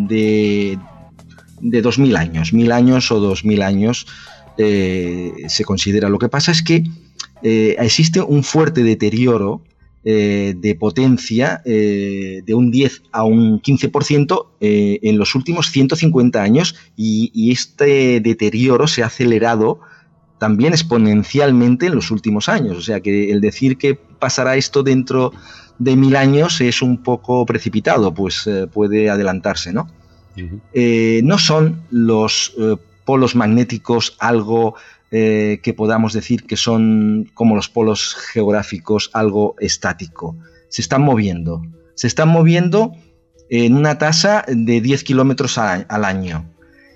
de, de dos mil años, mil años o dos mil años, eh, se considera. Lo que pasa es que eh, existe un fuerte deterioro eh, de potencia eh, de un diez a un quince por ciento eh, en los últimos ciento cincuenta años, y, y este deterioro se ha acelerado también exponencialmente en los últimos años. O sea que el decir que pasará esto dentro de mil años es un poco precipitado, pues eh, puede adelantarse, ¿no? Uh-huh. Eh, no son los eh, polos magnéticos algo eh, que podamos decir que son como los polos geográficos, algo estático. Se están moviendo. Se están moviendo en una tasa de diez kilómetros a, al año.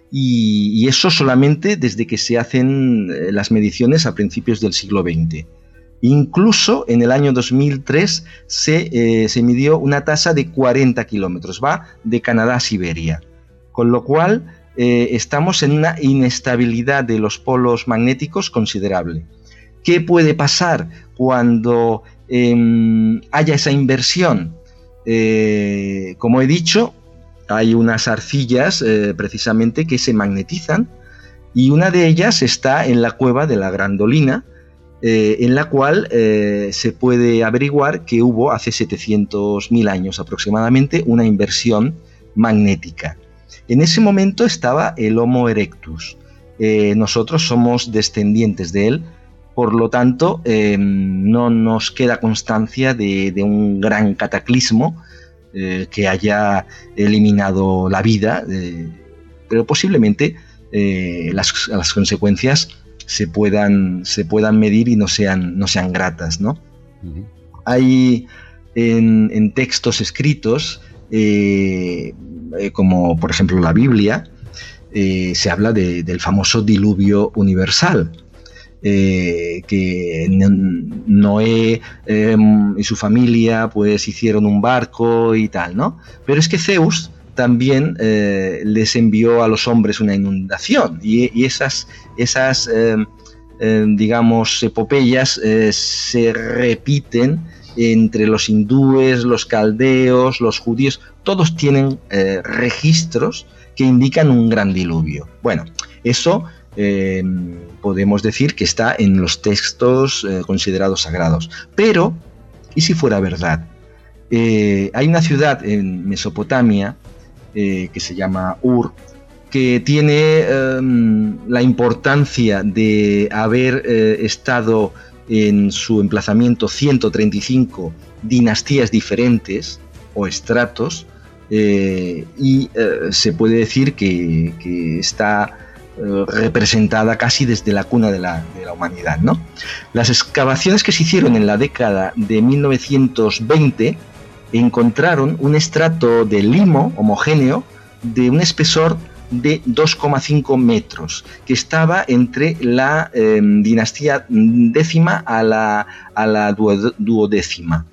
Y, y eso solamente desde que se hacen las mediciones a principios del siglo veinte. Incluso en el año dos mil tres se, eh, se midió una tasa de cuarenta kilómetros, va de Canadá a Siberia. Con lo cual eh, estamos en una inestabilidad de los polos magnéticos considerable. ¿Qué puede pasar cuando eh, haya esa inversión? Eh, como he dicho, hay unas arcillas eh, precisamente que se magnetizan, y una de ellas está en la cueva de la Grandolina, eh, en la cual eh, se puede averiguar que hubo hace setecientos mil años aproximadamente una inversión magnética. En ese momento estaba el Homo erectus. Eh, nosotros somos descendientes de él, por lo tanto eh, no nos queda constancia de, de un gran cataclismo eh, que haya eliminado la vida, eh, pero posiblemente eh, las, las consecuencias se puedan, se puedan medir y no sean, no sean gratas, ¿no? Uh-huh. Hay en, en textos escritos, eh, eh, como por ejemplo la Biblia, eh, se habla de, del famoso diluvio universal, eh, que Noé eh, y su familia pues hicieron un barco y tal, ¿no? Pero es que Zeus también eh, les envió a los hombres una inundación, y, y esas, esas eh, eh, digamos, epopeyas eh, se repiten entre los hindúes, los caldeos, los judíos. Todos tienen eh, registros que indican un gran diluvio. Bueno, eso eh, podemos decir que está en los textos eh, considerados sagrados. Pero, ¿y si fuera verdad? Eh, hay una ciudad en Mesopotamia Eh, que se llama Ur, que tiene eh, la importancia de haber eh, estado en su emplazamiento ciento treinta y cinco dinastías diferentes o estratos eh, y eh, se puede decir que, que está eh, representada casi desde la cuna de la, de la humanidad, ¿no? Las excavaciones que se hicieron en la década de mil novecientos veinte encontraron un estrato de limo homogéneo de un espesor de dos coma cinco metros, que estaba entre la eh, dinastía décima a la, a la duodécima.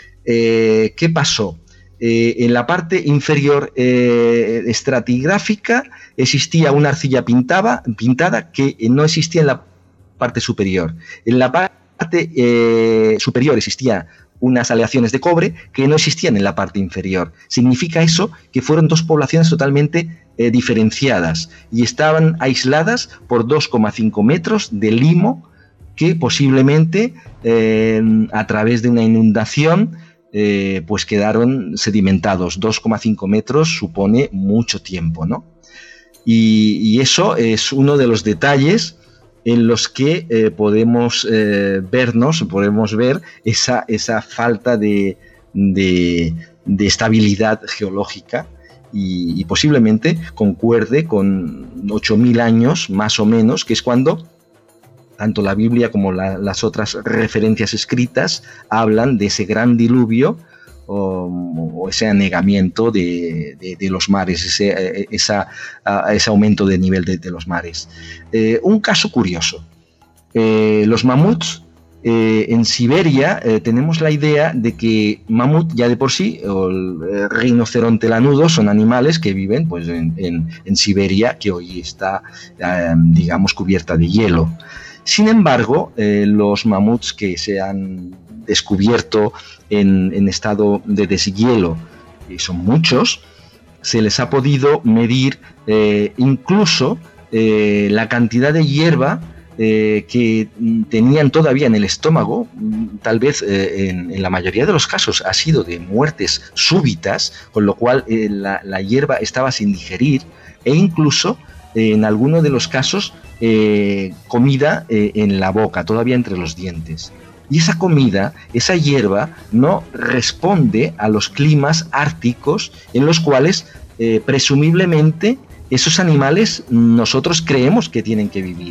Eh, ¿Qué pasó? Eh, en la parte inferior eh, estratigráfica existía una arcilla pintada, pintada que no existía en la parte superior. En la parte eh, superior existía unas aleaciones de cobre que no existían en la parte inferior. Significa eso que fueron dos poblaciones totalmente eh, diferenciadas y estaban aisladas por dos coma cinco metros de limo que posiblemente eh, a través de una inundación eh, pues quedaron sedimentados. dos coma cinco metros supone mucho tiempo, ¿no? Y, y eso es uno de los detalles en los que eh, podemos eh, vernos, podemos ver esa, esa falta de, de, de estabilidad geológica y, y posiblemente concuerde con ocho mil años más o menos, que es cuando tanto la Biblia como la, las otras referencias escritas hablan de ese gran diluvio o, o ese anegamiento de, de, de los mares, ese, esa, ese aumento de nivel de, de los mares. Eh, un caso curioso. Eh, los mamuts eh, en Siberia eh, tenemos la idea de que mamut ya de por sí, o el rinoceronte lanudo, son animales que viven pues, en, en, en Siberia, que hoy está, eh, digamos, cubierta de hielo. Sin embargo, eh, los mamuts que se han descubierto en, en estado de deshielo, y son muchos, se les ha podido medir eh, incluso eh, la cantidad de hierba eh, que tenían todavía en el estómago. Tal vez eh, en, en la mayoría de los casos ha sido de muertes súbitas, con lo cual eh, la, la hierba estaba sin digerir, e incluso eh, en algunos de los casos eh, comida eh, en la boca, todavía entre los dientes. Y esa comida, esa hierba, no responde a los climas árticos en los cuales eh, presumiblemente esos animales nosotros creemos que tienen que vivir.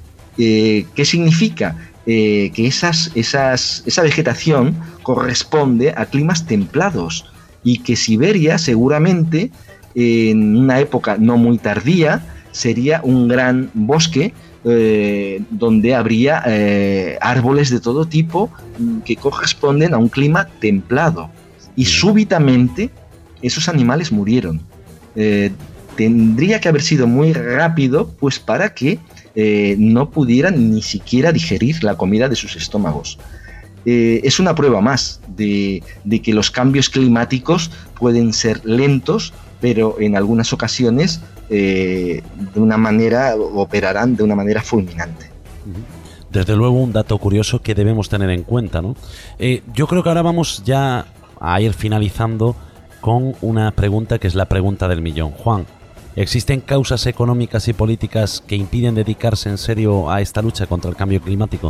Eh, ¿Qué significa? Eh, que esas, esas, esa vegetación corresponde a climas templados y que Siberia seguramente en una época no muy tardía sería un gran bosque Eh, donde habría eh, árboles de todo tipo que corresponden a un clima templado, y súbitamente esos animales murieron. Eh, tendría que haber sido muy rápido pues para que eh, no pudieran ni siquiera digerir la comida de sus estómagos. Eh, es una prueba más de, de que los cambios climáticos pueden ser lentos, pero en algunas ocasiones eh, de una manera operarán de una manera fulminante. Desde luego un dato curioso que debemos tener en cuenta, ¿no? Eh, yo creo que ahora vamos ya a ir finalizando con una pregunta que es la pregunta del millón. Juan, ¿existen causas económicas y políticas que impiden dedicarse en serio a esta lucha contra el cambio climático?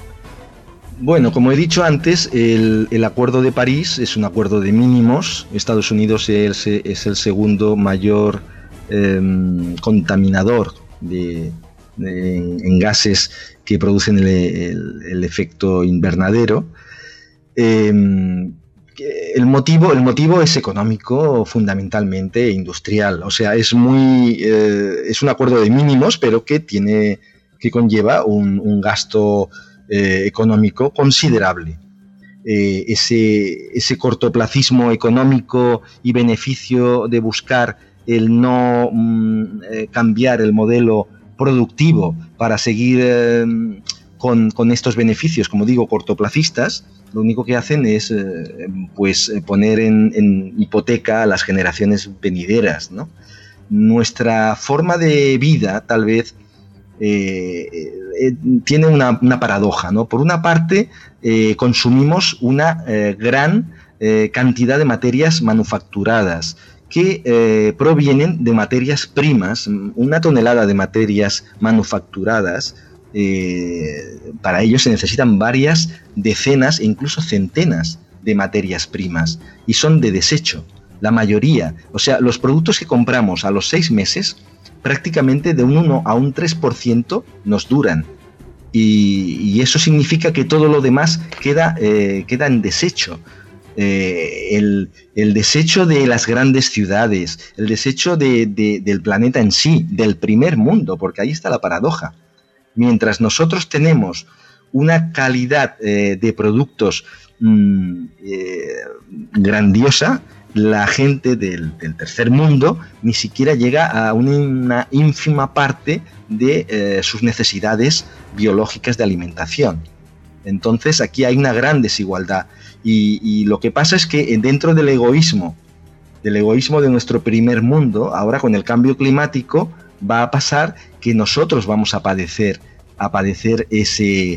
Bueno, como he dicho antes, el, el Acuerdo de París es un acuerdo de mínimos. Estados Unidos es, es el segundo mayor eh, contaminador de, de, en gases que producen el, el, el efecto invernadero. Eh, el motivo, el motivo es económico, fundamentalmente, e industrial. O sea, es muy eh, es un acuerdo de mínimos, pero que tiene que conlleva un, un gasto Eh, económico considerable. Eh, ese, ese cortoplacismo económico y beneficio de buscar el no mm, eh, cambiar el modelo productivo para seguir eh, con, con estos beneficios, como digo, cortoplacistas, lo único que hacen es eh, pues, poner en, en hipoteca a las generaciones venideras, ¿no? Nuestra forma de vida, tal vez, Eh, eh, tiene una, una paradoja, ¿no? Por una parte, eh, consumimos una eh, gran eh, cantidad de materias manufacturadas que eh, provienen de materias primas. Una tonelada de materias manufacturadas, eh, para ello se necesitan varias decenas e incluso centenas de materias primas, y son de desecho. la mayoría. O sea, los productos que compramos a los seis meses, prácticamente de un uno a un tres por ciento nos duran. Y, y eso significa que todo lo demás queda, eh, queda en desecho. Eh, el, el desecho de las grandes ciudades, el desecho de, de, del planeta en sí, del primer mundo, porque ahí está la paradoja. Mientras nosotros tenemos una calidad eh, de productos mmm, eh, grandiosa, la gente del, del tercer mundo ni siquiera llega a una, una ínfima parte de eh, sus necesidades biológicas de alimentación. Entonces aquí hay una gran desigualdad y, y lo que pasa es que dentro del egoísmo, del egoísmo de nuestro primer mundo, ahora con el cambio climático va a pasar que nosotros vamos a padecer, a padecer ese,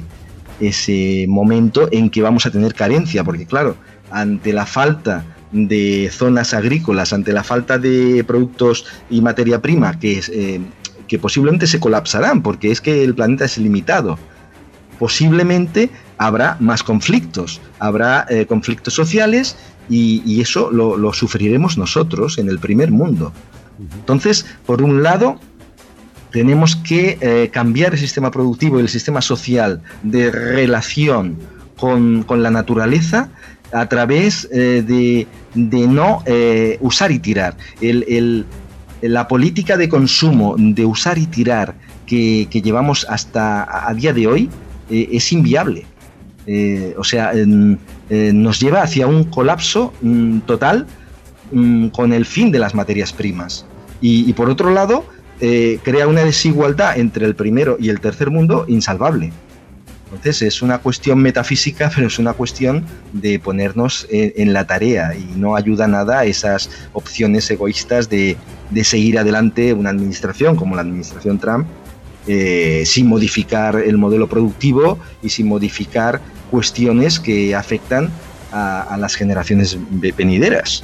ese momento en que vamos a tener carencia, porque claro, ante la falta de zonas agrícolas, ante la falta de productos y materia prima que, eh, que posiblemente se colapsarán, porque es que el planeta es ilimitado, posiblemente habrá más conflictos, habrá eh, conflictos sociales y, y eso lo, lo sufriremos nosotros en el primer mundo. Entonces, por un lado, tenemos que eh, cambiar el sistema productivo y el sistema social de relación con, con la naturaleza a través eh, de, de no eh, usar y tirar. El, el, la política de consumo de usar y tirar que, que llevamos hasta a día de hoy eh, es inviable. Eh, o sea, eh, eh, nos lleva hacia un colapso mm, total mm, con el fin de las materias primas. Y, y por otro lado, eh, crea una desigualdad entre el primero y el tercer mundo insalvable. Entonces es una cuestión metafísica, pero es una cuestión de ponernos en, en la tarea y no ayuda nada a esas opciones egoístas de, de seguir adelante una administración como la administración Trump, eh, sin modificar el modelo productivo y sin modificar cuestiones que afectan a, a las generaciones venideras.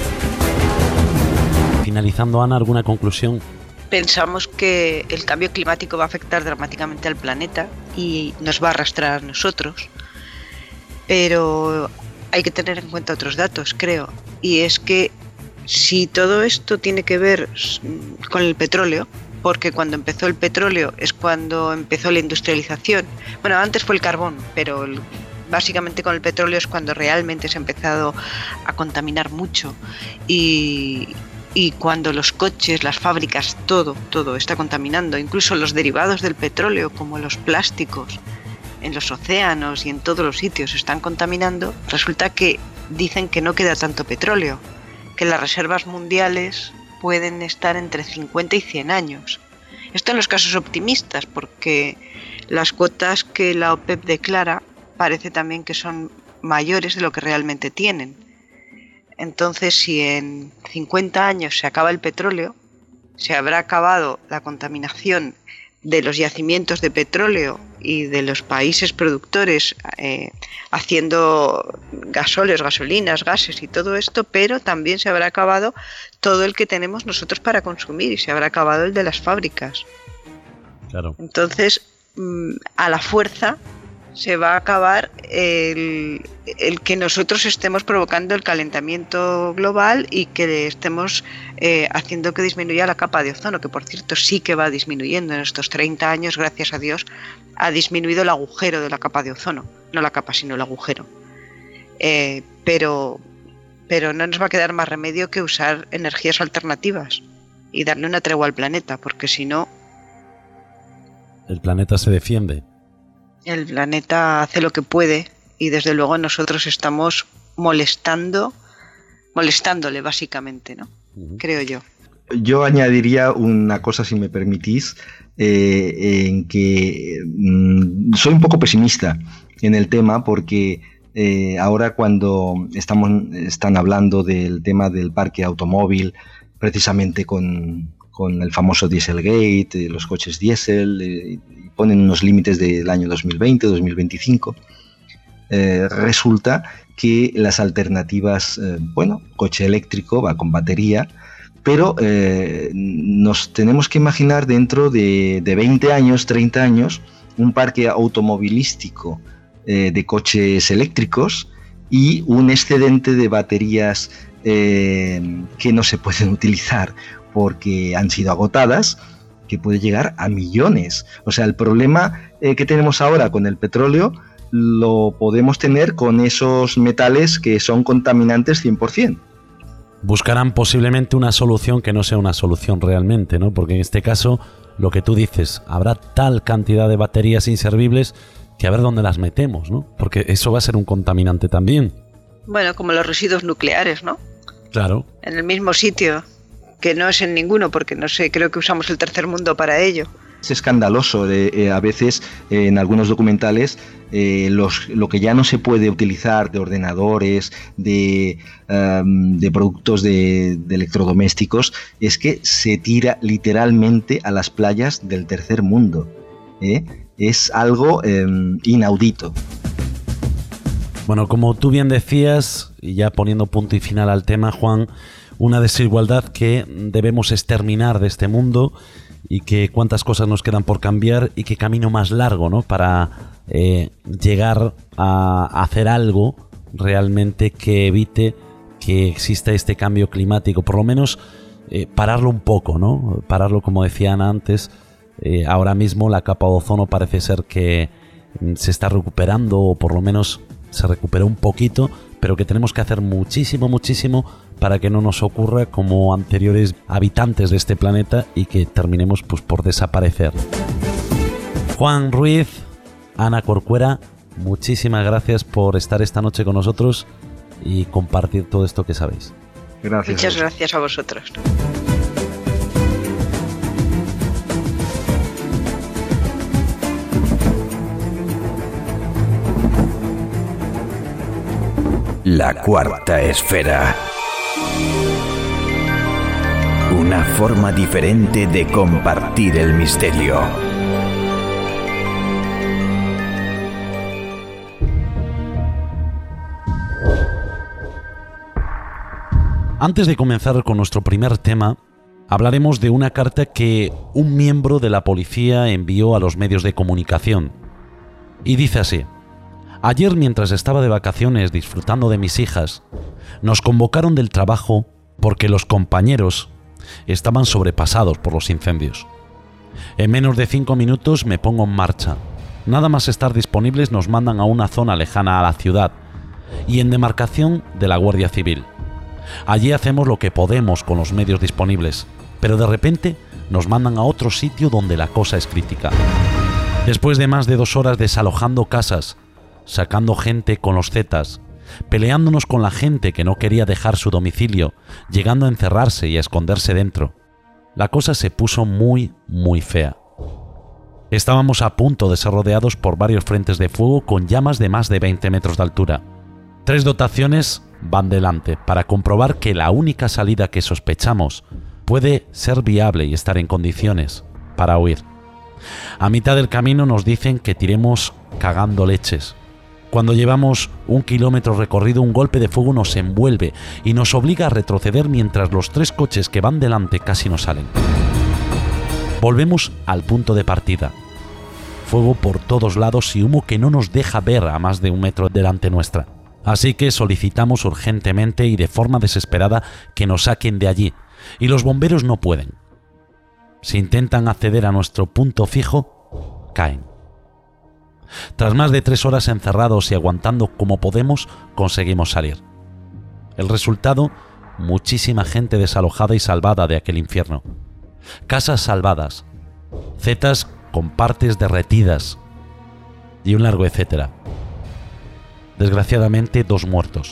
Finalizando, Ana, ¿alguna conclusión? Pensamos que el cambio climático va a afectar dramáticamente al planeta y nos va a arrastrar a nosotros, pero hay que tener en cuenta otros datos, creo, y es que si todo esto tiene que ver con el petróleo, porque cuando empezó el petróleo es cuando empezó la industrialización, bueno, antes fue el carbón, pero el, básicamente con el petróleo es cuando realmente se ha empezado a contaminar mucho y Y cuando los coches, las fábricas, todo, todo está contaminando, incluso los derivados del petróleo, como los plásticos, en los océanos y en todos los sitios están contaminando, resulta que dicen que no queda tanto petróleo, que las reservas mundiales pueden estar entre cincuenta y cien años. Esto en los casos optimistas, porque las cuotas que la OPEP declara parece también que son mayores de lo que realmente tienen. Entonces, si en cincuenta años se acaba el petróleo, se habrá acabado la contaminación de los yacimientos de petróleo y de los países productores eh, haciendo gasóleos, gasolinas, gases y todo esto, pero también se habrá acabado todo el que tenemos nosotros para consumir y se habrá acabado el de las fábricas. Claro. Entonces, a la fuerza se va a acabar el, el que nosotros estemos provocando el calentamiento global y que estemos eh, haciendo que disminuya la capa de ozono, que por cierto sí que va disminuyendo en estos treinta años, gracias a Dios, ha disminuido el agujero de la capa de ozono, no la capa sino el agujero. Eh, pero, pero no nos va a quedar más remedio que usar energías alternativas y darle una tregua al planeta, porque si no... El planeta se defiende. El planeta hace lo que puede y desde luego nosotros estamos molestando, molestándole básicamente, ¿no? Uh-huh. Creo yo. Yo añadiría una cosa, si me permitís, eh, en que mmm, soy un poco pesimista en el tema porque eh, ahora cuando estamos están hablando del tema del parque automóvil, precisamente con, con el famoso Dieselgate, los coches diésel, eh, ponen unos límites del año dos mil veinte, dos mil veinticinco, eh, resulta que las alternativas, eh, bueno, coche eléctrico va con batería, pero eh, nos tenemos que imaginar dentro de, de veinte años, treinta años, un parque automovilístico eh, de coches eléctricos y un excedente de baterías eh, que no se pueden utilizar porque han sido agotadas, que puede llegar a millones. O sea, el problema eh, que tenemos ahora con el petróleo lo podemos tener con esos metales que son contaminantes cien por ciento. Buscarán posiblemente una solución que no sea una solución realmente, ¿no? Porque en este caso, lo que tú dices, habrá tal cantidad de baterías inservibles que a ver dónde las metemos, ¿no? Porque eso va a ser un contaminante también. Bueno, como los residuos nucleares, ¿no? Claro. En el mismo sitio, que no es en ninguno, porque no sé, creo que usamos el tercer mundo para ello. Es escandaloso, eh, eh, a veces eh, en algunos documentales eh, los, lo que ya no se puede utilizar de ordenadores, de, um, de productos de, de electrodomésticos, es que se tira literalmente a las playas del tercer mundo. ¿eh? Es algo eh, inaudito. Bueno, como tú bien decías, y ya poniendo punto y final al tema, Juan, una desigualdad que debemos exterminar de este mundo, y que cuántas cosas nos quedan por cambiar y qué camino más largo, ¿no? Para eh, llegar a hacer algo realmente que evite que exista este cambio climático, por lo menos eh, pararlo un poco, ¿no? Pararlo, como decían antes. Eh, ahora mismo la capa de ozono parece ser que se está recuperando, o por lo menos se recuperó un poquito, pero que tenemos que hacer muchísimo, muchísimo para que no nos ocurra como anteriores habitantes de este planeta y que terminemos pues por desaparecer. Juan Ruiz, Ana Corcuera, muchísimas gracias por estar esta noche con nosotros y compartir todo esto que sabéis. Gracias. Muchas gracias a vosotros. La cuarta esfera. Una forma diferente de compartir el misterio. Antes de comenzar con nuestro primer tema, hablaremos de una carta que un miembro de la policía envió a los medios de comunicación. Y dice así: ayer, mientras estaba de vacaciones disfrutando de mis hijas, nos convocaron del trabajo porque los compañeros estaban sobrepasados por los incendios. En menos de cinco minutos me pongo en marcha. Nada más estar disponibles nos mandan a una zona lejana a la ciudad y en demarcación de la Guardia Civil. Allí hacemos lo que podemos con los medios disponibles, pero de repente nos mandan a otro sitio donde la cosa es crítica. Después de más de dos horas desalojando casas, sacando gente con los zetas, peleándonos con la gente que no quería dejar su domicilio, llegando a encerrarse y a esconderse dentro, la cosa se puso muy, muy fea. Estábamos a punto de ser rodeados por varios frentes de fuego con llamas de más de veinte metros de altura. Tres dotaciones van delante para comprobar que la única salida que sospechamos puede ser viable y estar en condiciones para huir. A mitad del camino nos dicen que tiremos cagando leches. Cuando llevamos un kilómetro recorrido, un golpe de fuego nos envuelve y nos obliga a retroceder mientras los tres coches que van delante casi nos salen. Volvemos al punto de partida. Fuego por todos lados y humo que no nos deja ver a más de un metro delante nuestra. Así que solicitamos urgentemente y de forma desesperada que nos saquen de allí, y los bomberos no pueden. Si intentan acceder a nuestro punto fijo, caen. Tras más de tres horas encerrados y aguantando como podemos, conseguimos salir. El resultado, muchísima gente desalojada y salvada de aquel infierno. Casas salvadas, zetas con partes derretidas y un largo etcétera. Desgraciadamente, dos muertos.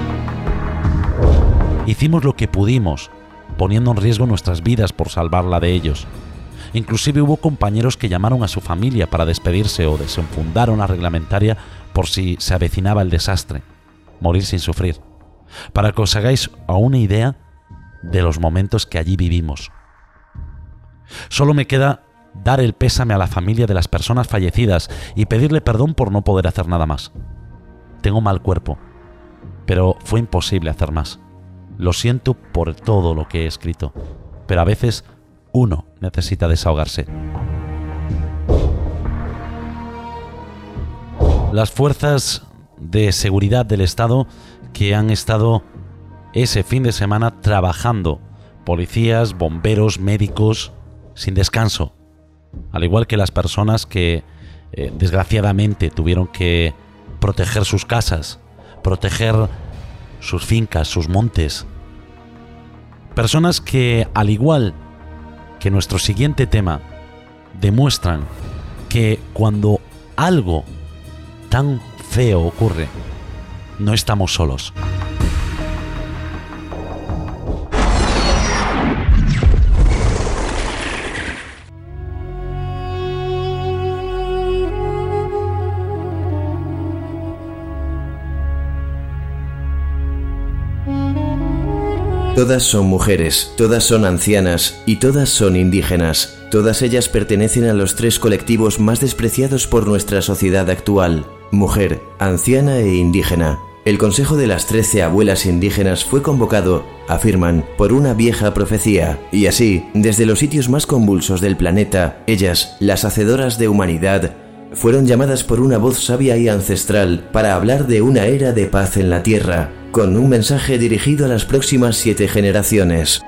Hicimos lo que pudimos, poniendo en riesgo nuestras vidas por salvarla de ellos. Inclusive hubo compañeros que llamaron a su familia para despedirse o desenfundaron la reglamentaria por si se avecinaba el desastre. Morir sin sufrir. Para que os hagáis a una idea de los momentos que allí vivimos. Solo me queda dar el pésame a la familia de las personas fallecidas y pedirle perdón por no poder hacer nada más. Tengo mal cuerpo, pero fue imposible hacer más. Lo siento por todo lo que he escrito, pero a veces uno necesita desahogarse. Las fuerzas de seguridad del Estado que han estado ese fin de semana trabajando, policías, bomberos, médicos, sin descanso, al igual que las personas que eh, desgraciadamente tuvieron que proteger sus casas, proteger sus fincas, sus montes. Personas que, al igual que nuestro siguiente tema, demuestran que cuando algo tan feo ocurre, no estamos solos. Todas son mujeres, todas son ancianas y todas son indígenas. Todas ellas pertenecen a los tres colectivos más despreciados por nuestra sociedad actual: mujer, anciana e indígena. El Consejo de las Trece Abuelas Indígenas fue convocado, afirman, por una vieja profecía, y así, desde los sitios más convulsos del planeta, ellas, las hacedoras de humanidad, fueron llamadas por una voz sabia y ancestral para hablar de una era de paz en la Tierra, con un mensaje dirigido a las próximas siete generaciones.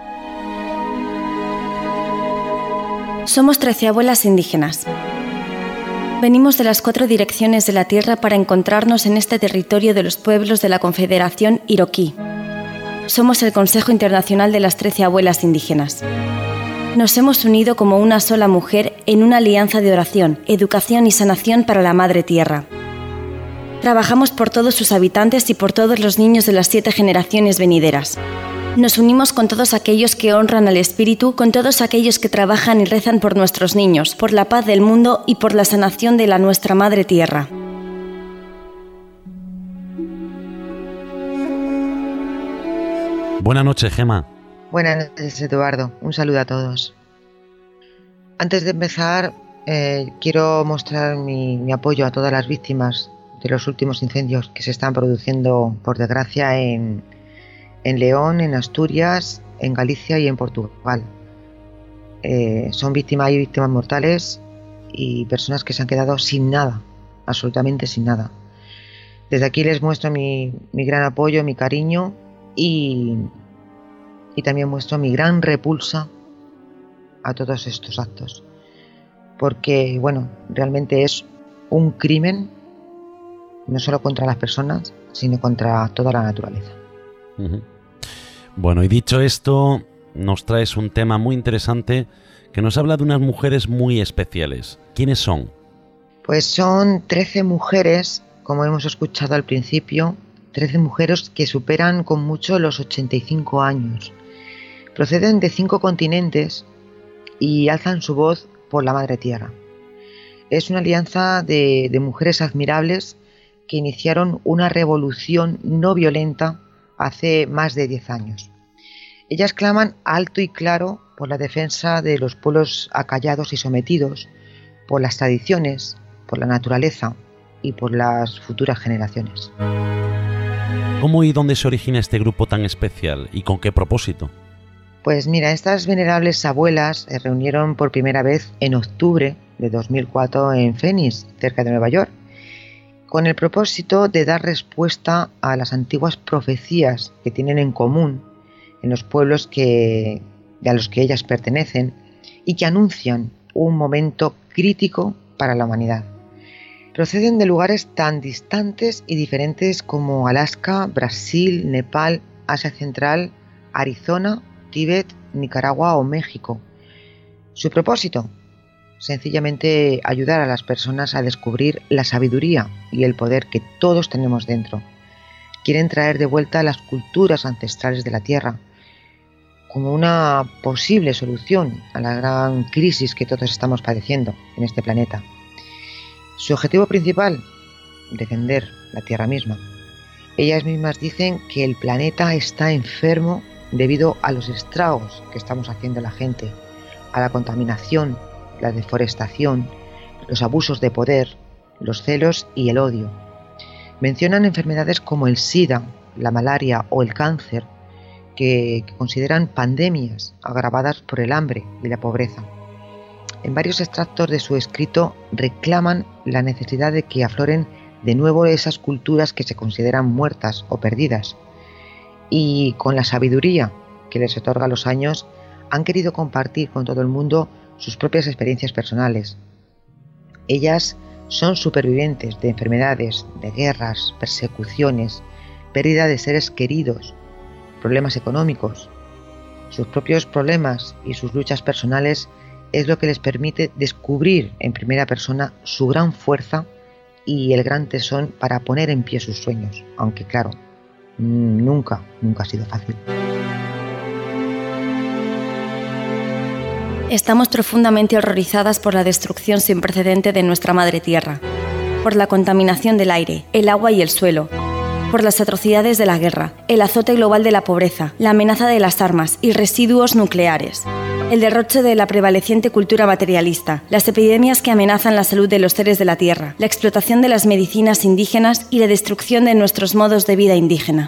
Somos trece abuelas indígenas. Venimos de las cuatro direcciones de la Tierra para encontrarnos en este territorio de los pueblos de la Confederación Iroquí. Somos el Consejo Internacional de las Trece Abuelas Indígenas. Nos hemos unido como una sola mujer en una alianza de oración, educación y sanación para la Madre Tierra. Trabajamos por todos sus habitantes y por todos los niños de las siete generaciones venideras. Nos unimos con todos aquellos que honran al espíritu, con todos aquellos que trabajan y rezan por nuestros niños, por la paz del mundo y por la sanación de la nuestra Madre Tierra. Buenas noches, Gema. Buenas noches, Eduardo. Un saludo a todos. Antes de empezar, eh, quiero mostrar mi, mi apoyo a todas las víctimas de los últimos incendios que se están produciendo, por desgracia, en, en León, en Asturias, en Galicia y en Portugal. Eh, son víctimas, hay víctimas mortales y personas que se han quedado sin nada, absolutamente sin nada. Desde aquí les muestro mi, mi gran apoyo, mi cariño y, y también muestro mi gran repulsa a todos estos actos. Porque, bueno, realmente es un crimen no solo contra las personas, sino contra toda la naturaleza. Uh-huh. Bueno, y dicho esto, nos traes un tema muy interesante que nos habla de unas mujeres muy especiales. ¿Quiénes son? Pues son trece mujeres, como hemos escuchado al principio, trece mujeres que superan con mucho los ochenta y cinco años. Proceden de cinco continentes y alzan su voz por la Madre Tierra. Es una alianza de, de mujeres admirables que iniciaron una revolución no violenta hace más de diez años. Ellas claman alto y claro por la defensa de los pueblos acallados y sometidos, por las tradiciones, por la naturaleza y por las futuras generaciones. ¿Cómo y dónde se origina este grupo tan especial y con qué propósito? Pues mira, estas venerables abuelas se reunieron por primera vez en octubre de dos mil cuatro en Phoenix, cerca de Nueva York, con el propósito de dar respuesta a las antiguas profecías que tienen en común en los pueblos que, a los que ellas pertenecen y que anuncian un momento crítico para la humanidad. Proceden de lugares tan distantes y diferentes como Alaska, Brasil, Nepal, Asia Central, Arizona, Tíbet, Nicaragua o México. Su propósito: sencillamente ayudar a las personas a descubrir la sabiduría y el poder que todos tenemos dentro. Quieren traer de vuelta las culturas ancestrales de la Tierra como una posible solución a la gran crisis que todos estamos padeciendo en este planeta. Su objetivo principal: defender la Tierra misma. Ellas mismas dicen que el planeta está enfermo debido a los estragos que estamos haciendo la gente, a la contaminación, la deforestación, los abusos de poder, los celos y el odio. Mencionan enfermedades como el SIDA, la malaria o el cáncer, que, que consideran pandemias agravadas por el hambre y la pobreza. En varios extractos de su escrito reclaman la necesidad de que afloren de nuevo esas culturas que se consideran muertas o perdidas, y con la sabiduría que les otorga los años, han querido compartir con todo el mundo sus propias experiencias personales. Ellas son supervivientes de enfermedades, de guerras, persecuciones, pérdida de seres queridos, problemas económicos. Sus propios problemas y sus luchas personales es lo que les permite descubrir en primera persona su gran fuerza y el gran tesón para poner en pie sus sueños, aunque claro, nunca, nunca ha sido fácil. Estamos profundamente horrorizadas por la destrucción sin precedente de nuestra madre tierra, por la contaminación del aire, el agua y el suelo, por las atrocidades de la guerra, el azote global de la pobreza, la amenaza de las armas y residuos nucleares, el derroche de la prevaleciente cultura materialista, las epidemias que amenazan la salud de los seres de la tierra, la explotación de las medicinas indígenas y la destrucción de nuestros modos de vida indígena.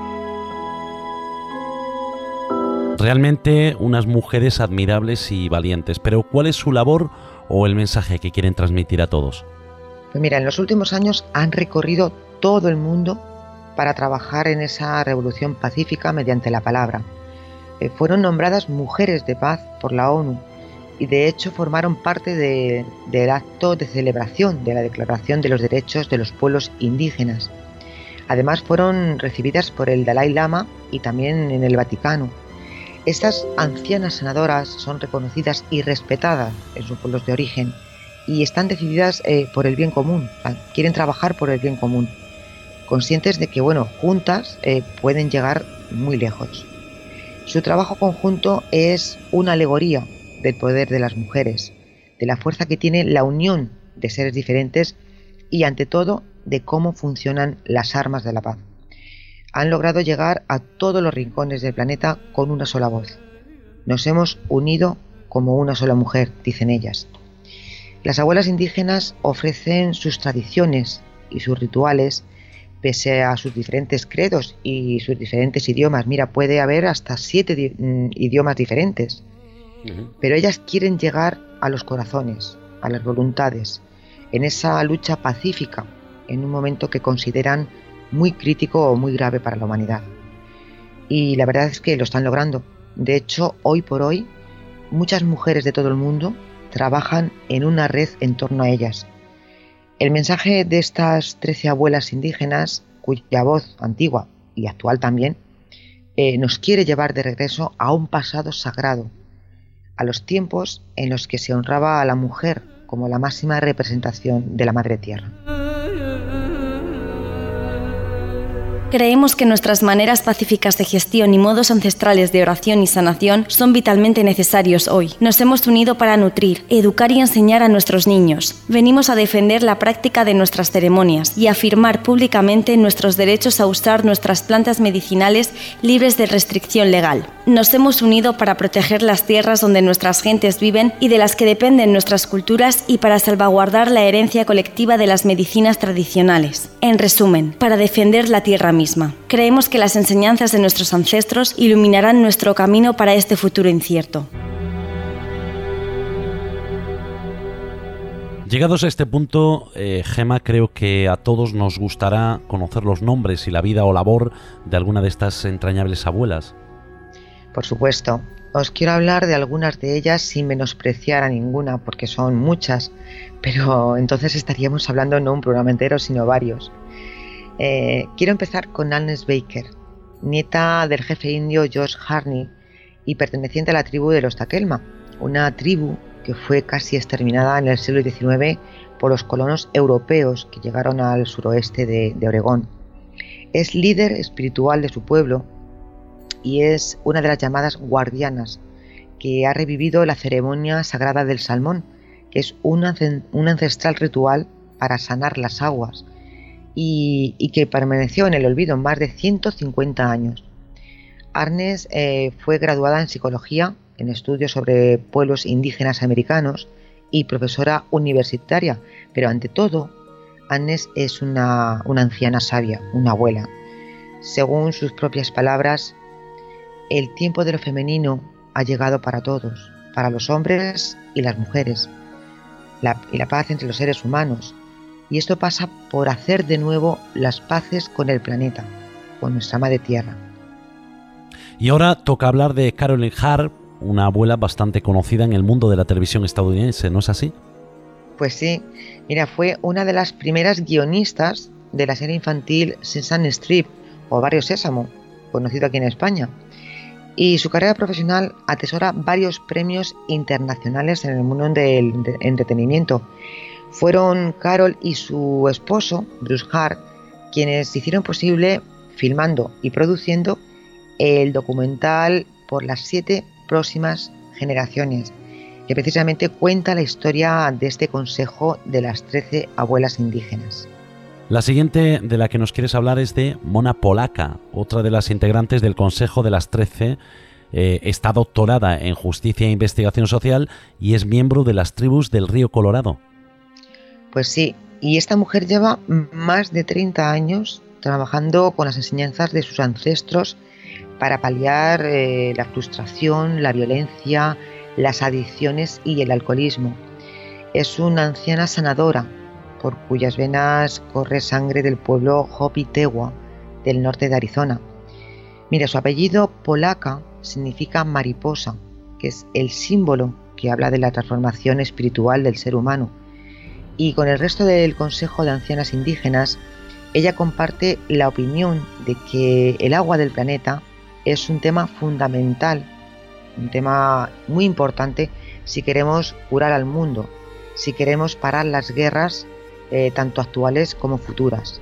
Realmente unas mujeres admirables y valientes, pero ¿cuál es su labor o el mensaje que quieren transmitir a todos? Pues mira, en los últimos años han recorrido todo el mundo para trabajar en esa revolución pacífica mediante la palabra. Eh, fueron nombradas mujeres de paz por la ONU y de hecho formaron parte de, del acto de celebración de la Declaración de los Derechos de los Pueblos Indígenas. Además fueron recibidas por el Dalai Lama y también en el Vaticano. Estas ancianas sanadoras son reconocidas y respetadas en sus pueblos de origen y están decididas eh, por el bien común, o sea, quieren trabajar por el bien común, conscientes de que, bueno, juntas eh, pueden llegar muy lejos. Su trabajo conjunto es una alegoría del poder de las mujeres, de la fuerza que tiene la unión de seres diferentes y, ante todo, de cómo funcionan las armas de la paz. Han logrado llegar a todos los rincones del planeta con una sola voz. Nos hemos unido como una sola mujer, dicen ellas. Las abuelas indígenas ofrecen sus tradiciones y sus rituales pese a sus diferentes credos y sus diferentes idiomas. Mira, puede haber hasta siete di- idiomas diferentes. Uh-huh. Pero ellas quieren llegar a los corazones, a las voluntades, en esa lucha pacífica, en un momento que consideran muy crítico o muy grave para la humanidad. Y la verdad es que lo están logrando. De hecho, hoy por hoy, muchas mujeres de todo el mundo trabajan en una red en torno a ellas. El mensaje de estas trece abuelas indígenas, cuya voz antigua y actual también, eh, nos quiere llevar de regreso a un pasado sagrado, a los tiempos en los que se honraba a la mujer como la máxima representación de la Madre Tierra. Creemos que nuestras maneras pacíficas de gestión y modos ancestrales de oración y sanación son vitalmente necesarios hoy. Nos hemos unido para nutrir, educar y enseñar a nuestros niños. Venimos a defender la práctica de nuestras ceremonias y afirmar públicamente nuestros derechos a usar nuestras plantas medicinales libres de restricción legal. Nos hemos unido para proteger las tierras donde nuestras gentes viven y de las que dependen nuestras culturas y para salvaguardar la herencia colectiva de las medicinas tradicionales. En resumen, para defender la tierra misma. Creemos que las enseñanzas de nuestros ancestros iluminarán nuestro camino para este futuro incierto. Llegados a este punto, eh, Gemma, creo que a todos nos gustará conocer los nombres y la vida o labor de alguna de estas entrañables abuelas. Por supuesto. Os quiero hablar de algunas de ellas sin menospreciar a ninguna, porque son muchas, pero entonces estaríamos hablando no un programa entero, sino varios. Eh, quiero empezar con Agnes Baker, nieta del jefe indio George Harney y perteneciente a la tribu de los Takelma, una tribu que fue casi exterminada en el siglo diecinueve por los colonos europeos que llegaron al suroeste de, de Oregón. Es líder espiritual de su pueblo y es una de las llamadas guardianas, que ha revivido la ceremonia sagrada del salmón, que es un, un ancestral ritual para sanar las aguas, Y, y que permaneció en el olvido más de ciento cincuenta años. Agnes eh, fue graduada en psicología, en estudios sobre pueblos indígenas americanos y profesora universitaria, pero ante todo, Agnes es una, una anciana sabia, una abuela. Según sus propias palabras, el tiempo de lo femenino ha llegado para todos, para los hombres y las mujeres, la, y la paz entre los seres humanos. Y esto pasa por hacer de nuevo las paces con el planeta, con nuestra madre tierra. Y ahora toca hablar de Carolyn Hart, una abuela bastante conocida en el mundo de la televisión estadounidense, ¿no es así? Pues sí, mira, fue una de las primeras guionistas de la serie infantil Sesame Street o Barrio Sésamo, conocido aquí en España. Y su carrera profesional atesora varios premios internacionales en el mundo del entretenimiento. Fueron Carol y su esposo, Bruce Hart, quienes hicieron posible, filmando y produciendo, el documental Por las siete próximas generaciones, que precisamente cuenta la historia de este consejo de las trece abuelas indígenas. La siguiente de la que nos quieres hablar es de Mona Polaka, otra de las integrantes del Consejo de las Trece. Eh, está doctorada en Justicia e Investigación Social y es miembro de las tribus del Río Colorado. Pues sí, y esta mujer lleva más de treinta años trabajando con las enseñanzas de sus ancestros para paliar eh, la frustración, la violencia, las adicciones y el alcoholismo. Es una anciana sanadora, por cuyas venas corre sangre del pueblo Hopi Tewa, del norte de Arizona. Mira, su apellido Polaka significa mariposa, que es el símbolo que habla de la transformación espiritual del ser humano. Y con el resto del Consejo de Ancianas Indígenas, ella comparte la opinión de que el agua del planeta es un tema fundamental, un tema muy importante si queremos curar al mundo, si queremos parar las guerras Eh, tanto actuales como futuras.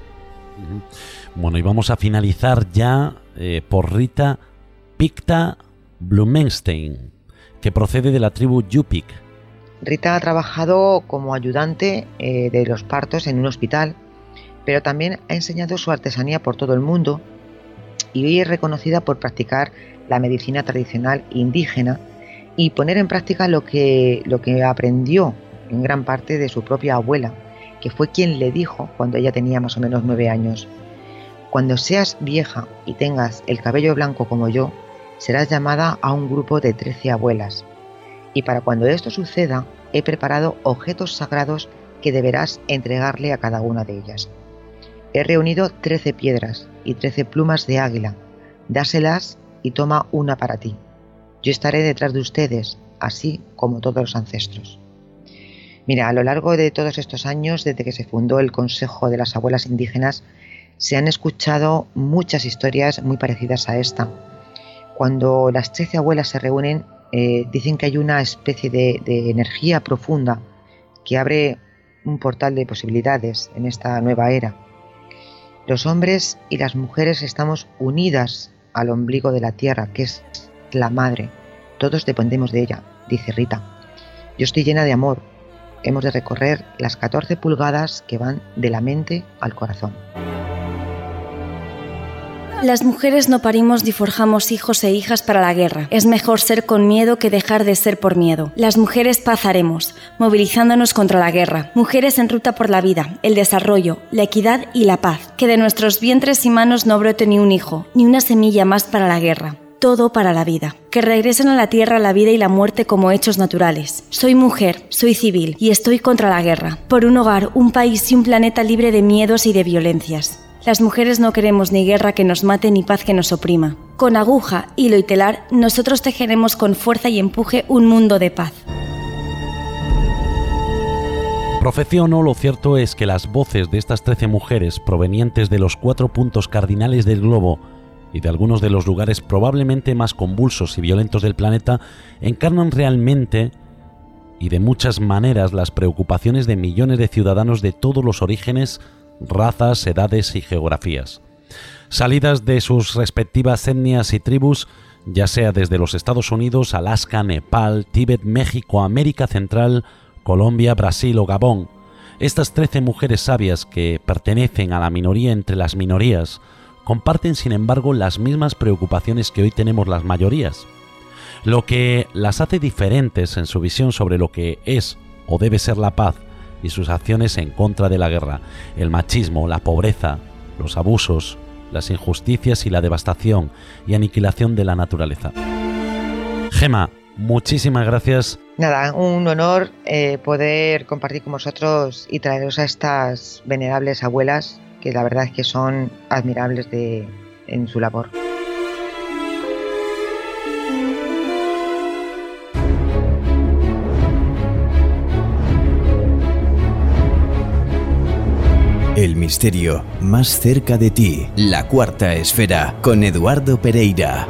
Bueno, y vamos a finalizar ya eh, por Rita Picta Blumenstein, que procede de la tribu Yupik. Rita ha trabajado como ayudante eh, de los partos en un hospital, pero también ha enseñado su artesanía por todo el mundo y hoy es reconocida por practicar la medicina tradicional indígena y poner en práctica lo que, lo que aprendió en gran parte de su propia abuela, que fue quien le dijo cuando ella tenía más o menos nueve años: cuando seas vieja y tengas el cabello blanco como yo, serás llamada a un grupo de trece abuelas. Y para cuando esto suceda, he preparado objetos sagrados que deberás entregarle a cada una de ellas. He reunido trece piedras y trece plumas de águila. Dáselas y toma una para ti. Yo estaré detrás de ustedes, así como todos los ancestros. Mira, a lo largo de todos estos años, desde que se fundó el Consejo de las Abuelas Indígenas, se han escuchado muchas historias muy parecidas a esta. Cuando las trece abuelas se reúnen, eh, dicen que hay una especie de, de energía profunda que abre un portal de posibilidades en esta nueva era. Los hombres y las mujeres estamos unidas al ombligo de la tierra, que es la madre. Todos dependemos de ella, dice Rita. Yo estoy llena de amor. Hemos de recorrer las catorce pulgadas que van de la mente al corazón. Las mujeres no parimos ni forjamos hijos e hijas para la guerra. Es mejor ser con miedo que dejar de ser por miedo. Las mujeres paz haremos, movilizándonos contra la guerra. Mujeres en ruta por la vida, el desarrollo, la equidad y la paz. Que de nuestros vientres y manos no brote ni un hijo, ni una semilla más para la guerra. Todo para la vida. Que regresen a la tierra la vida y la muerte como hechos naturales. Soy mujer, soy civil y estoy contra la guerra. Por un hogar, un país y un planeta libre de miedos y de violencias. Las mujeres no queremos ni guerra que nos mate ni paz que nos oprima. Con aguja, hilo y telar, nosotros tejeremos con fuerza y empuje un mundo de paz. Profecía o no, lo cierto es que las voces de estas trece mujeres provenientes de los cuatro puntos cardinales del globo y de algunos de los lugares probablemente más convulsos y violentos del planeta encarnan realmente y de muchas maneras las preocupaciones de millones de ciudadanos de todos los orígenes, razas, edades y geografías. Salidas de sus respectivas etnias y tribus, ya sea desde los Estados Unidos, Alaska, Nepal, Tíbet, México, América Central, Colombia, Brasil o Gabón. Estas trece mujeres sabias que pertenecen a la minoría entre las minorías comparten, sin embargo, las mismas preocupaciones que hoy tenemos las mayorías. Lo que las hace diferentes en su visión sobre lo que es o debe ser la paz y sus acciones en contra de la guerra, el machismo, la pobreza, los abusos, las injusticias y la devastación y aniquilación de la naturaleza. Gema, muchísimas gracias. Nada, un honor eh, poder compartir con vosotros y traeros a estas venerables abuelas que la verdad es que son admirables de, en su labor. El misterio más cerca de ti. La Cuarta Esfera con Eduardo Pereira.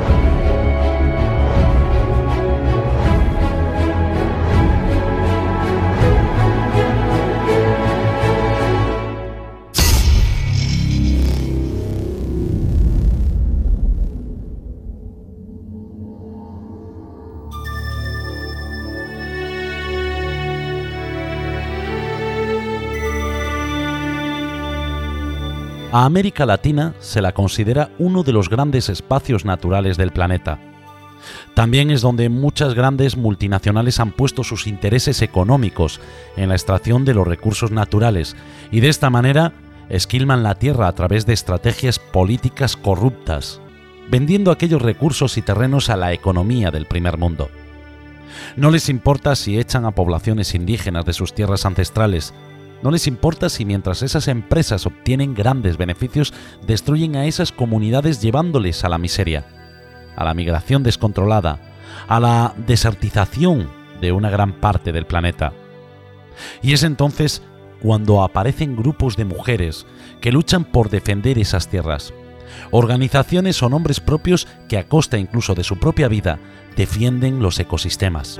A América Latina se la considera uno de los grandes espacios naturales del planeta. También es donde muchas grandes multinacionales han puesto sus intereses económicos en la extracción de los recursos naturales y de esta manera esquilman la tierra a través de estrategias políticas corruptas, vendiendo aquellos recursos y terrenos a la economía del primer mundo. No les importa si echan a poblaciones indígenas de sus tierras ancestrales. No les importa si mientras esas empresas obtienen grandes beneficios, destruyen a esas comunidades llevándoles a la miseria, a la migración descontrolada, a la desertización de una gran parte del planeta. Y es entonces cuando aparecen grupos de mujeres que luchan por defender esas tierras, organizaciones o nombres propios que a costa incluso de su propia vida defienden los ecosistemas.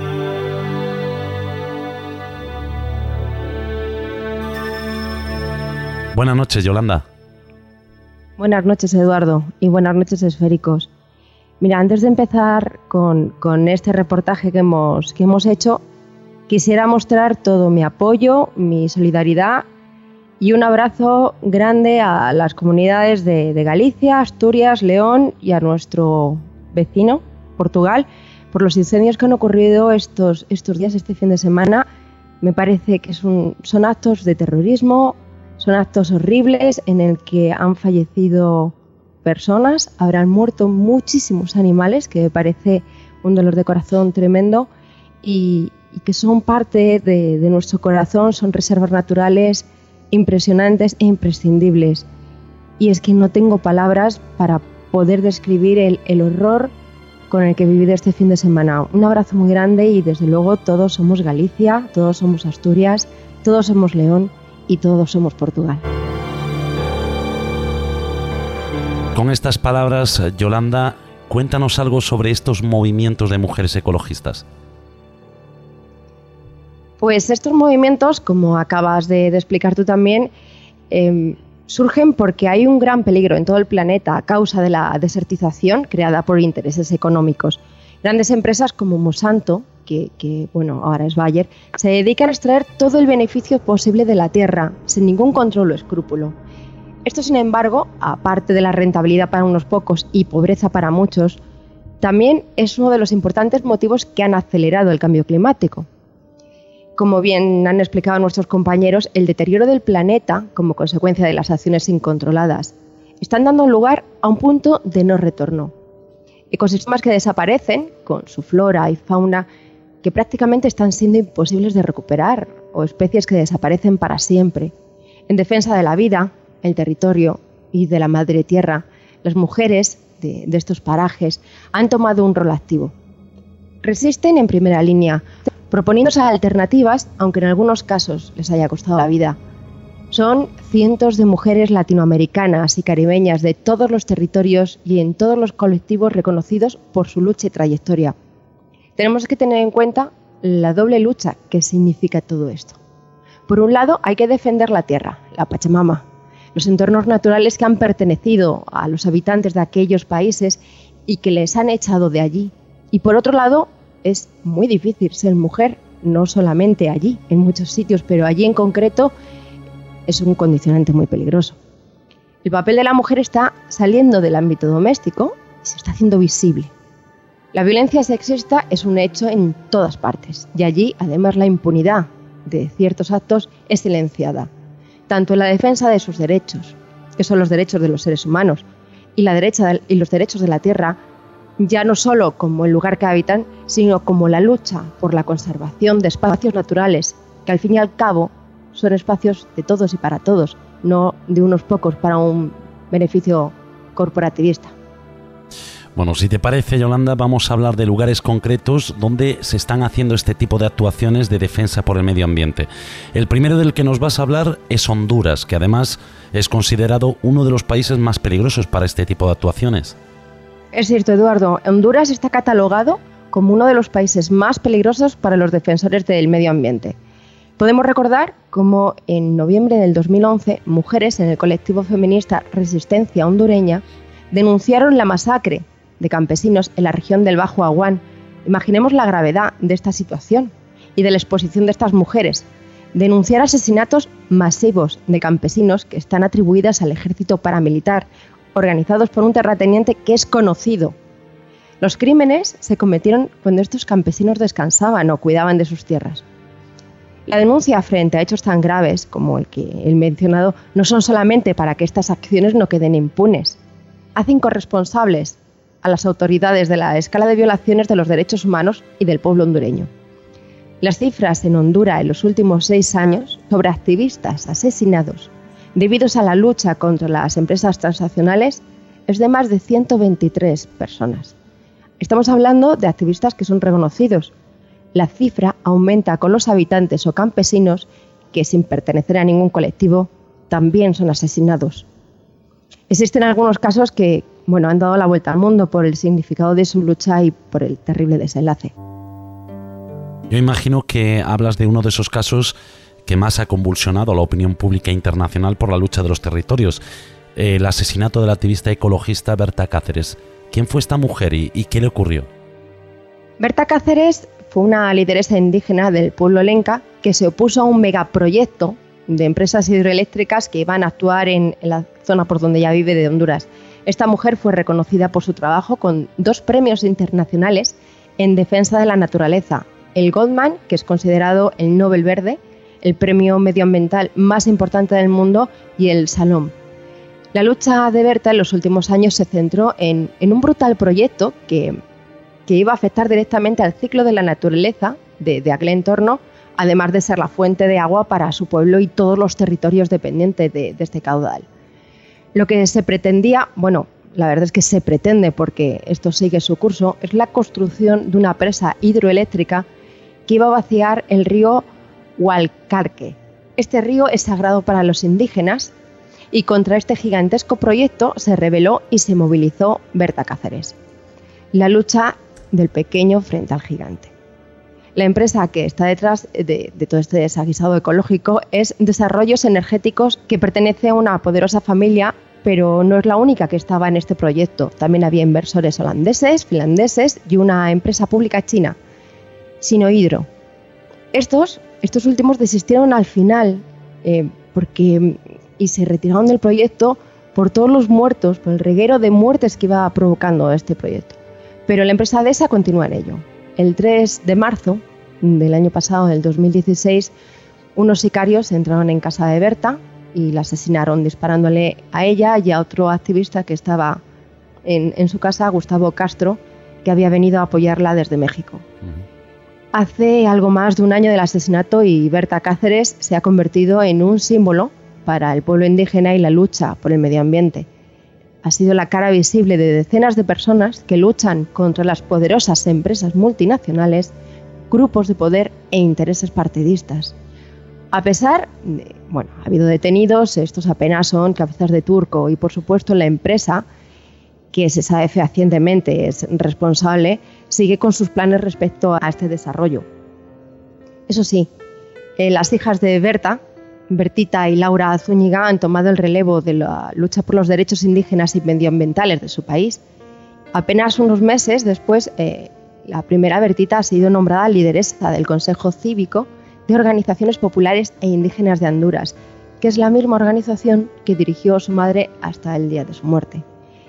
Buenas noches, Yolanda. Buenas noches, Eduardo, y buenas noches, esféricos. Mira, antes de empezar con, con este reportaje que hemos, que hemos hecho, quisiera mostrar todo mi apoyo, mi solidaridad y un abrazo grande a las comunidades de, de Galicia, Asturias, León y a nuestro vecino, Portugal, por los incendios que han ocurrido estos, estos días, este fin de semana. Me parece que es un, son actos de terrorismo. Son actos horribles en el que han fallecido personas, habrán muerto muchísimos animales, que me parece un dolor de corazón tremendo, y, y que son parte de, de nuestro corazón, son reservas naturales impresionantes e imprescindibles. Y es que no tengo palabras para poder describir el, el horror con el que he vivido este fin de semana. Un abrazo muy grande y desde luego todos somos Galicia, todos somos Asturias, todos somos León y todos somos Portugal. Con estas palabras, Yolanda, cuéntanos algo sobre estos movimientos de mujeres ecologistas. Pues estos movimientos, como acabas de, de explicar tú también, eh, surgen porque hay un gran peligro en todo el planeta a causa de la desertización creada por intereses económicos. Grandes empresas como Monsanto, que, que bueno, ahora es Bayer, se dedican a extraer todo el beneficio posible de la tierra, sin ningún control o escrúpulo. Esto, sin embargo, aparte de la rentabilidad para unos pocos y pobreza para muchos, también es uno de los importantes motivos que han acelerado el cambio climático. Como bien han explicado nuestros compañeros, el deterioro del planeta, como consecuencia de las acciones incontroladas, están dando lugar a un punto de no retorno. Ecosistemas que desaparecen, con su flora y fauna, que prácticamente están siendo imposibles de recuperar, o especies que desaparecen para siempre. En defensa de la vida, el territorio y de la madre tierra, las mujeres de, de estos parajes han tomado un rol activo. Resisten en primera línea, proponiéndose alternativas, aunque en algunos casos les haya costado la vida. Son cientos de mujeres latinoamericanas y caribeñas de todos los territorios y en todos los colectivos reconocidos por su lucha y trayectoria. Tenemos que tener en cuenta la doble lucha que significa todo esto. Por un lado, hay que defender la tierra, la Pachamama, los entornos naturales que han pertenecido a los habitantes de aquellos países y que les han echado de allí. Y por otro lado, es muy difícil ser mujer, no solamente allí, en muchos sitios, pero allí en concreto es un condicionante muy peligroso. El papel de la mujer está saliendo del ámbito doméstico y se está haciendo visible. La violencia sexista es un hecho en todas partes y allí, además, la impunidad de ciertos actos es silenciada, tanto en la defensa de sus derechos, que son los derechos de los seres humanos, y, la derecha de, y los derechos de la tierra, ya no solo como el lugar que habitan, sino como la lucha por la conservación de espacios naturales, que al fin y al cabo son espacios de todos y para todos, no de unos pocos para un beneficio corporativista. Bueno, si te parece, Yolanda, vamos a hablar de lugares concretos donde se están haciendo este tipo de actuaciones de defensa por el medio ambiente. El primero del que nos vas a hablar es Honduras, que además es considerado uno de los países más peligrosos para este tipo de actuaciones. Es cierto, Eduardo. Honduras está catalogado como uno de los países más peligrosos para los defensores del medio ambiente. Podemos recordar cómo en noviembre del dos mil once, mujeres en el colectivo feminista Resistencia Hondureña denunciaron la masacre de campesinos en la región del Bajo Aguán. Imaginemos la gravedad de esta situación y de la exposición de estas mujeres. Denunciar asesinatos masivos de campesinos que están atribuidas al ejército paramilitar, organizados por un terrateniente que es conocido. Los crímenes se cometieron cuando estos campesinos descansaban o cuidaban de sus tierras. La denuncia frente a hechos tan graves como el que he mencionado no son solamente para que estas acciones no queden impunes. Hacen corresponsables a las autoridades de la escala de violaciones de los derechos humanos y del pueblo hondureño. Las cifras en Honduras en los últimos seis años sobre activistas asesinados debido a la lucha contra las empresas transnacionales es de más de ciento veintitrés personas. Estamos hablando de activistas que son reconocidos. La cifra aumenta con los habitantes o campesinos que, sin pertenecer a ningún colectivo, también son asesinados. Existen algunos casos que, bueno, han dado la vuelta al mundo por el significado de su lucha y por el terrible desenlace. Yo imagino que hablas de uno de esos casos que más ha convulsionado a la opinión pública internacional por la lucha de los territorios, el asesinato de la activista ecologista Berta Cáceres. ¿Quién fue esta mujer y, y qué le ocurrió? Berta Cáceres fue una lideresa indígena del pueblo lenca que se opuso a un megaproyecto de empresas hidroeléctricas que iban a actuar en, en la zona por donde ella vive de Honduras. Esta mujer fue reconocida por su trabajo con dos premios internacionales en defensa de la naturaleza, el Goldman, que es considerado el Nobel Verde, el premio medioambiental más importante del mundo, y el Salom. La lucha de Berta en los últimos años se centró en, en un brutal proyecto que, que iba a afectar directamente al ciclo de la naturaleza de, de aquel entorno, además de ser la fuente de agua para su pueblo y todos los territorios dependientes de, de este caudal. Lo que se pretendía, bueno, la verdad es que se pretende porque esto sigue su curso, es la construcción de una presa hidroeléctrica que iba a vaciar el río Hualcarque. Este río es sagrado para los indígenas y contra este gigantesco proyecto se rebeló y se movilizó Berta Cáceres. La lucha del pequeño frente al gigante. La empresa que está detrás de, de todo este desaguisado ecológico es Desarrollos Energéticos, que pertenece a una poderosa familia, pero no es la única que estaba en este proyecto. También había inversores holandeses, finlandeses y una empresa pública china, Sinohydro. Estos, estos últimos desistieron al final eh, porque, y se retiraron del proyecto por todos los muertos, por el reguero de muertes que iba provocando este proyecto. Pero la empresa DESA continúa en ello. El tres de marzo del año pasado, del dos mil dieciséis, unos sicarios entraron en casa de Berta y la asesinaron disparándole a ella y a otro activista que estaba en, en su casa, Gustavo Castro, que había venido a apoyarla desde México. Uh-huh. Hace algo más de un año del asesinato y Berta Cáceres se ha convertido en un símbolo para el pueblo indígena y la lucha por el medio ambiente. Ha sido la cara visible de decenas de personas que luchan contra las poderosas empresas multinacionales, grupos de poder e intereses partidistas. A pesar de, bueno, ha habido detenidos, estos apenas son cabezas de turco y, por supuesto, la empresa, que se sabe fehacientemente es responsable, sigue con sus planes respecto a este desarrollo. Eso sí, eh, las hijas de Berta, Bertita y Laura Zúñiga, han tomado el relevo de la lucha por los derechos indígenas y medioambientales de su país. Apenas unos meses después, eh, la primera Bertita ha sido nombrada lideresa del Consejo Cívico de Organizaciones Populares e Indígenas de Honduras, que es la misma organización que dirigió su madre hasta el día de su muerte.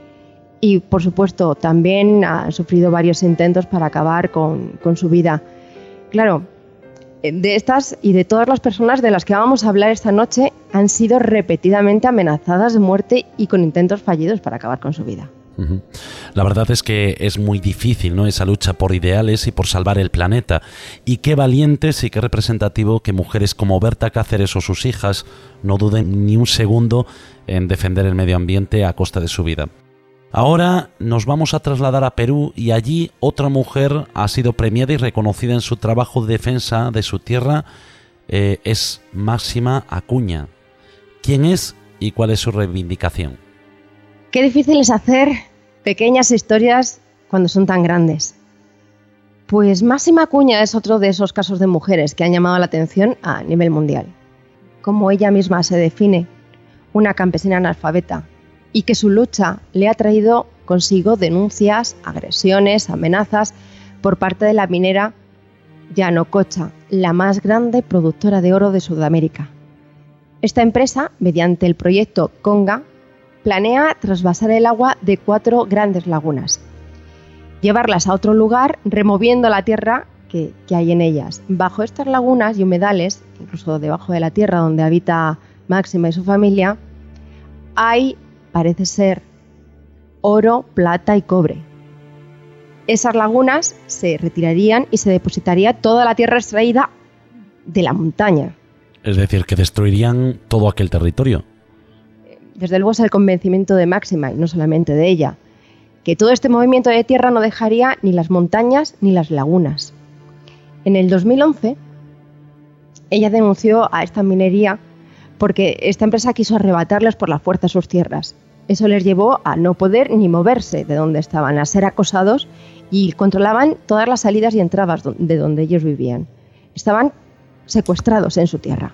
Y, por supuesto, también ha sufrido varios intentos para acabar con, con su vida. Claro, de estas y de todas las personas de las que vamos a hablar esta noche han sido repetidamente amenazadas de muerte y con intentos fallidos para acabar con su vida. Uh-huh. La verdad es que es muy difícil, ¿no?, esa lucha por ideales y por salvar el planeta. Y qué valientes y qué representativo que mujeres como Berta Cáceres o sus hijas no duden ni un segundo en defender el medio ambiente a costa de su vida. Ahora nos vamos a trasladar a Perú y allí otra mujer ha sido premiada y reconocida en su trabajo de defensa de su tierra. Eh, es Máxima Acuña. ¿Quién es y cuál es su reivindicación? Qué difícil es hacer pequeñas historias cuando son tan grandes. Pues Máxima Acuña es otro de esos casos de mujeres que han llamado la atención a nivel mundial. Como ella misma se define, una campesina analfabeta, y que su lucha le ha traído consigo denuncias, agresiones, amenazas por parte de la minera Yanacocha, la más grande productora de oro de Sudamérica. Esta empresa, mediante el proyecto Conga, planea trasvasar el agua de cuatro grandes lagunas, llevarlas a otro lugar removiendo la tierra que, que hay en ellas. Bajo estas lagunas y humedales, incluso debajo de la tierra donde habita Máxima y su familia, hay, parece ser, oro, plata y cobre. Esas lagunas se retirarían y se depositaría toda la tierra extraída de la montaña. Es decir, que destruirían todo aquel territorio. Desde luego es el convencimiento de Máxima, y no solamente de ella, que todo este movimiento de tierra no dejaría ni las montañas ni las lagunas. En el dos mil once, ella denunció a esta minería porque esta empresa quiso arrebatarles por la fuerza sus tierras. Eso les llevó a no poder ni moverse de donde estaban, a ser acosados, y controlaban todas las salidas y entradas de donde ellos vivían. Estaban secuestrados en su tierra.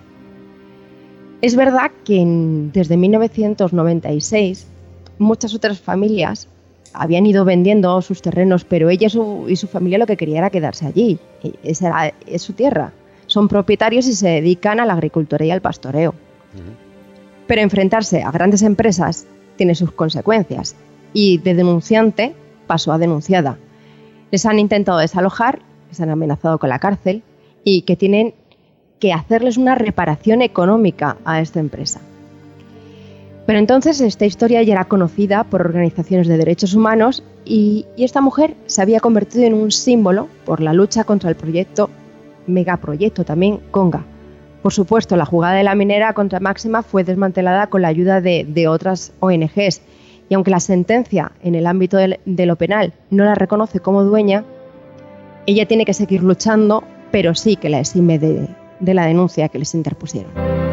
Es verdad que en, desde mil novecientos noventa y seis muchas otras familias habían ido vendiendo sus terrenos, pero ella y su, y su familia lo que quería era quedarse allí. Esa era, es su tierra. Son propietarios y se dedican a la agricultura y al pastoreo. Uh-huh. Pero enfrentarse a grandes empresas tiene sus consecuencias, y de denunciante pasó a denunciada. Les han intentado desalojar, les han amenazado con la cárcel y que tienen que hacerles una reparación económica a esta empresa. Pero entonces esta historia ya era conocida por organizaciones de derechos humanos y, y esta mujer se había convertido en un símbolo por la lucha contra el proyecto, megaproyecto también, Conga. Por supuesto, la jugada de la minera contra Máxima fue desmantelada con la ayuda de, de otras O N Ges, y aunque la sentencia en el ámbito de, de lo penal no la reconoce como dueña, ella tiene que seguir luchando, pero sí que la exime de, de la denuncia que les interpusieron.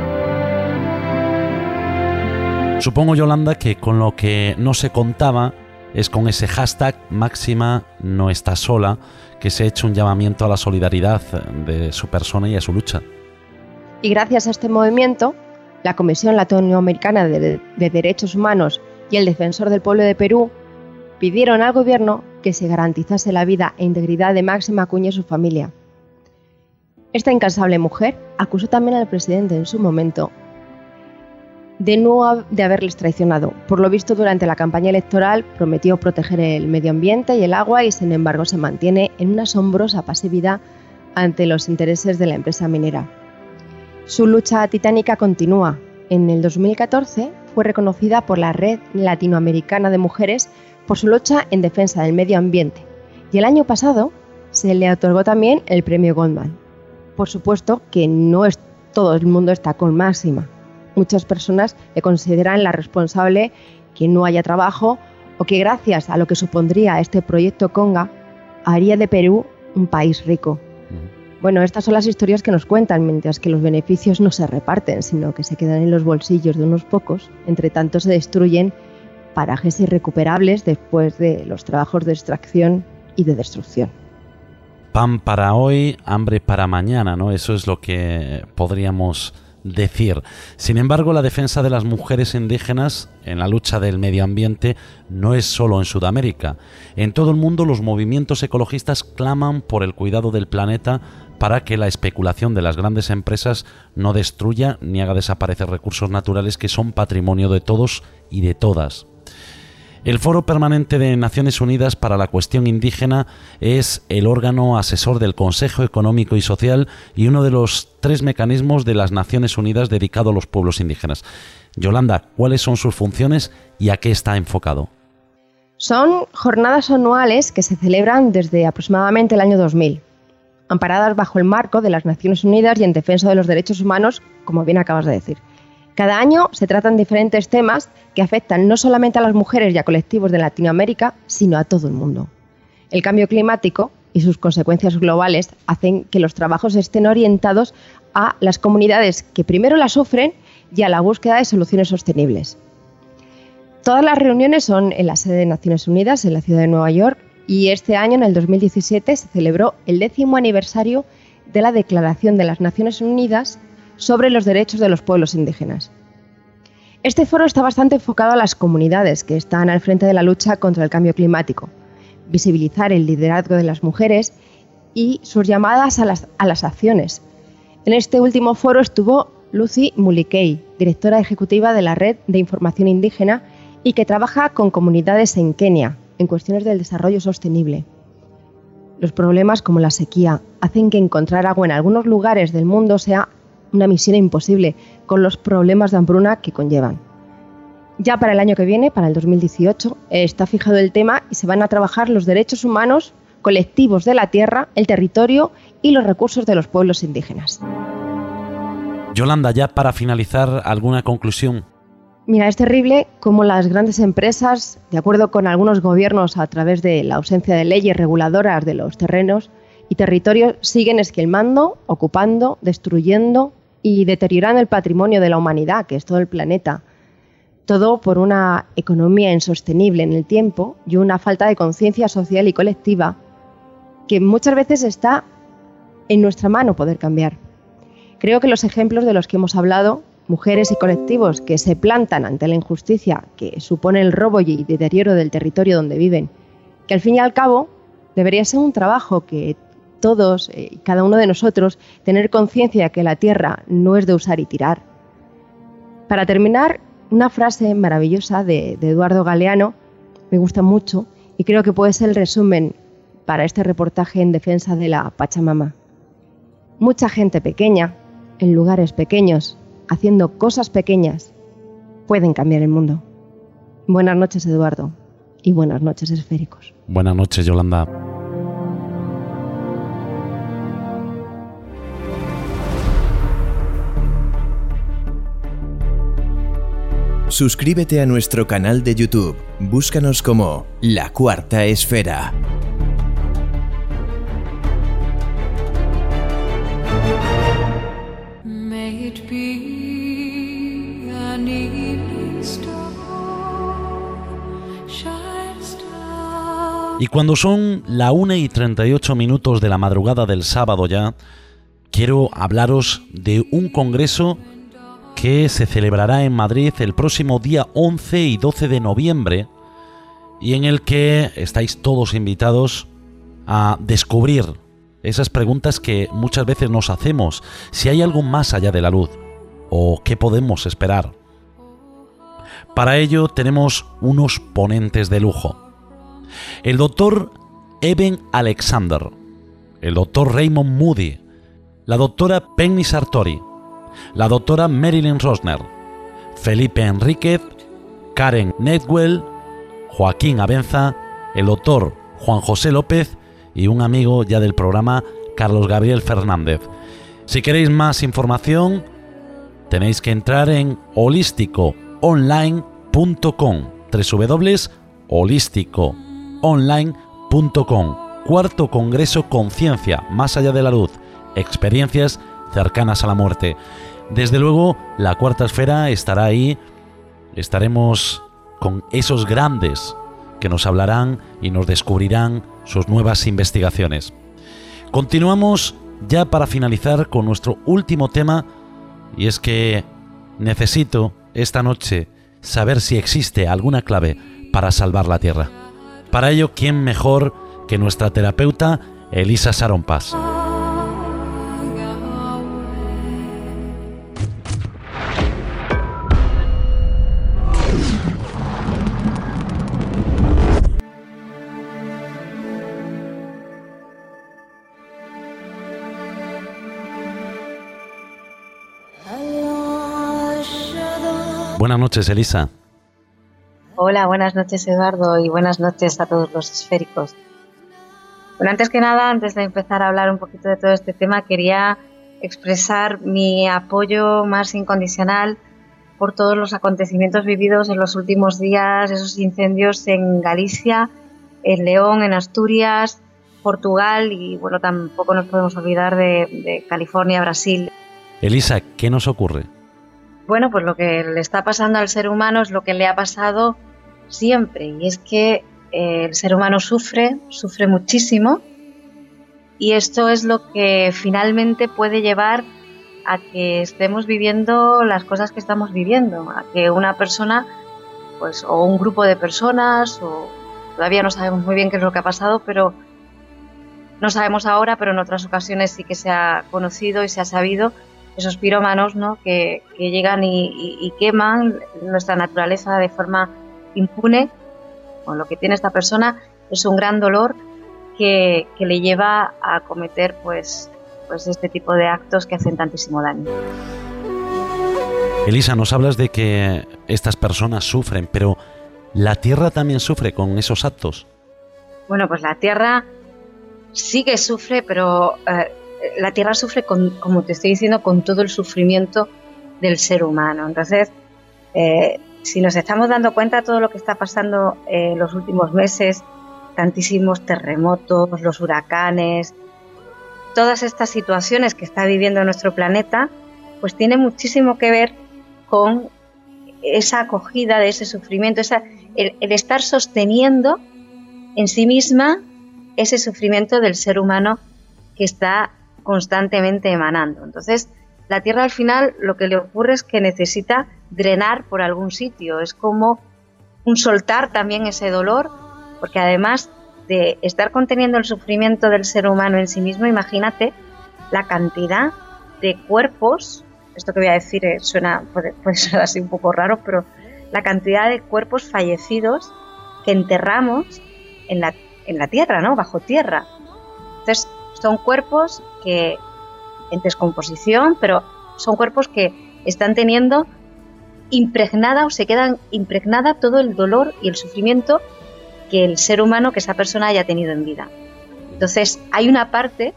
Supongo, Yolanda, que con lo que no se contaba es con ese hashtag Máxima no está sola, que se ha hecho un llamamiento a la solidaridad de su persona y a su lucha. Y gracias a este movimiento, la Comisión Latinoamericana de, de Derechos Humanos y el Defensor del Pueblo de Perú pidieron al gobierno que se garantizase la vida e integridad de Máxima Acuña y su familia. Esta incansable mujer acusó también al presidente en su momento de no de haberles traicionado. Por lo visto, durante la campaña electoral prometió proteger el medio ambiente y el agua, y sin embargo se mantiene en una asombrosa pasividad ante los intereses de la empresa minera. Su lucha titánica continúa. En el dos mil catorce fue reconocida por la Red Latinoamericana de Mujeres por su lucha en defensa del medio ambiente, y el año pasado se le otorgó también el premio Goldman. Por supuesto que no es todo el mundo está con Máxima. Muchas personas le consideran la responsable que no haya trabajo, o que gracias a lo que supondría este proyecto Conga haría de Perú un país rico. Bueno, estas son las historias que nos cuentan, mientras que los beneficios no se reparten, sino que se quedan en los bolsillos de unos pocos. Entre tanto, se destruyen parajes irrecuperables después de los trabajos de extracción y de destrucción. Pan para hoy, hambre para mañana, ¿no? Eso es lo que podríamos decir. Sin embargo, la defensa de las mujeres indígenas en la lucha del medio ambiente no es solo en Sudamérica. En todo el mundo los movimientos ecologistas claman por el cuidado del planeta para que la especulación de las grandes empresas no destruya ni haga desaparecer recursos naturales que son patrimonio de todos y de todas. El Foro Permanente de Naciones Unidas para la Cuestión Indígena es el órgano asesor del Consejo Económico y Social y uno de los tres mecanismos de las Naciones Unidas dedicado a los pueblos indígenas. Yolanda, ¿cuáles son sus funciones y a qué está enfocado? Son jornadas anuales que se celebran desde aproximadamente el año dos mil, amparadas bajo el marco de las Naciones Unidas y en defensa de los derechos humanos, como bien acabas de decir. Cada año se tratan diferentes temas que afectan no solamente a las mujeres y a colectivos de Latinoamérica, sino a todo el mundo. El cambio climático y sus consecuencias globales hacen que los trabajos estén orientados a las comunidades que primero la sufren y a la búsqueda de soluciones sostenibles. Todas las reuniones son en la sede de Naciones Unidas, en la ciudad de Nueva York, y este año, en el dos mil diecisiete, se celebró el décimo aniversario de la Declaración de las Naciones Unidas sobre los derechos de los pueblos indígenas. Este foro está bastante enfocado a las comunidades que están al frente de la lucha contra el cambio climático, visibilizar el liderazgo de las mujeres y sus llamadas a las, a las acciones. En este último foro estuvo Lucy Mulikey, directora ejecutiva de la Red de Información Indígena y que trabaja con comunidades en Kenia en cuestiones del desarrollo sostenible. Los problemas como la sequía hacen que encontrar agua en algunos lugares del mundo sea una misión imposible, con los problemas de hambruna que conllevan. Ya para el año que viene, para el dos mil dieciocho, está fijado el tema y se van a trabajar los derechos humanos colectivos de la tierra, el territorio y los recursos de los pueblos indígenas. Yolanda, ya para finalizar, ¿alguna conclusión? Mira, es terrible cómo las grandes empresas, de acuerdo con algunos gobiernos a través de la ausencia de leyes reguladoras de los terrenos y territorios, siguen esquilmando, ocupando, destruyendo y deteriorando el patrimonio de la humanidad, que es todo el planeta. Todo por una economía insostenible en el tiempo y una falta de conciencia social y colectiva que muchas veces está en nuestra mano poder cambiar. Creo que los ejemplos de los que hemos hablado, mujeres y colectivos que se plantan ante la injusticia que supone el robo y deterioro del territorio donde viven, que al fin y al cabo debería ser un trabajo que todos, eh, cada uno de nosotros, tener conciencia que la tierra no es de usar y tirar. Para terminar, una frase maravillosa de, de Eduardo Galeano, me gusta mucho y creo que puede ser el resumen para este reportaje en defensa de la Pachamama. Mucha gente pequeña, en lugares pequeños, haciendo cosas pequeñas, pueden cambiar el mundo. Buenas noches, Eduardo, y buenas noches, esféricos. Buenas noches, Yolanda. Suscríbete a nuestro canal de YouTube. Búscanos como La Cuarta Esfera. Y cuando son la una y treinta y ocho minutos de la madrugada del sábado ya, quiero hablaros de un congreso que se celebrará en Madrid el próximo día once y doce de noviembre y en el que estáis todos invitados a descubrir esas preguntas que muchas veces nos hacemos, si hay algo más allá de la luz o qué podemos esperar. Para ello tenemos unos ponentes de lujo. El doctor Eben Alexander, el doctor Raymond Moody, la doctora Penny Sartori, la doctora Marilyn Rosner, Felipe Enríquez, Karen Nedwell, Joaquín Abenza, el doctor Juan José López y un amigo ya del programa, Carlos Gabriel Fernández. Si queréis más información, tenéis que entrar en holístico online punto com, doble u doble u doble u punto holístico online punto com. Cuarto Congreso Conciencia, más allá de la luz, experiencias cercanas a la muerte. Desde luego, la Cuarta Esfera estará ahí, estaremos con esos grandes que nos hablarán y nos descubrirán sus nuevas investigaciones. Continuamos ya para finalizar con nuestro último tema, y es que necesito esta noche saber si existe alguna clave para salvar la Tierra. Para ello, ¿quién mejor que nuestra terapeuta Elisa Sharon Paz? Buenas noches, Elisa. Hola, buenas noches, Eduardo, y buenas noches a todos los esféricos. Bueno, antes que nada, antes de empezar a hablar un poquito de todo este tema, quería expresar mi apoyo más incondicional por todos los acontecimientos vividos en los últimos días, esos incendios en Galicia, en León, en Asturias, Portugal y bueno, tampoco nos podemos olvidar de, de California, Brasil. Elisa, ¿qué nos ocurre? Bueno, pues lo que le está pasando al ser humano es lo que le ha pasado siempre, y es que eh, el ser humano sufre, sufre muchísimo, y esto es lo que finalmente puede llevar a que estemos viviendo las cosas que estamos viviendo, a que una persona, pues, o un grupo de personas, o todavía no sabemos muy bien qué es lo que ha pasado, pero no sabemos ahora, pero en otras ocasiones sí que se ha conocido y se ha sabido, esos pirómanos, ¿no?, que, que llegan y, y, y queman nuestra naturaleza de forma impune. Con lo que tiene esta persona es un gran dolor que, que le lleva a cometer pues, pues este tipo de actos que hacen tantísimo daño. Elisa, nos hablas de que estas personas sufren, pero ¿la Tierra también sufre con esos actos? Bueno, pues la Tierra sí que sufre, pero eh, la Tierra sufre, con, como te estoy diciendo, con todo el sufrimiento del ser humano. Entonces, eh, si nos estamos dando cuenta de todo lo que está pasando en eh, los últimos meses, tantísimos terremotos, los huracanes, todas estas situaciones que está viviendo nuestro planeta, pues tiene muchísimo que ver con esa acogida de ese sufrimiento, esa, el, el estar sosteniendo en sí misma ese sufrimiento del ser humano que está constantemente emanando. Entonces, la Tierra al final lo que le ocurre es que necesita drenar por algún sitio, es como un soltar también ese dolor, porque además de estar conteniendo el sufrimiento del ser humano en sí mismo, imagínate la cantidad de cuerpos, esto que voy a decir eh, suena, puede, puede sonar así un poco raro, pero la cantidad de cuerpos fallecidos que enterramos en la, en la tierra, ¿no?, bajo tierra. Entonces, son cuerpos que en descomposición, pero son cuerpos que están teniendo impregnada o se quedan impregnada todo el dolor y el sufrimiento que el ser humano, que esa persona haya tenido en vida. Entonces, hay una parte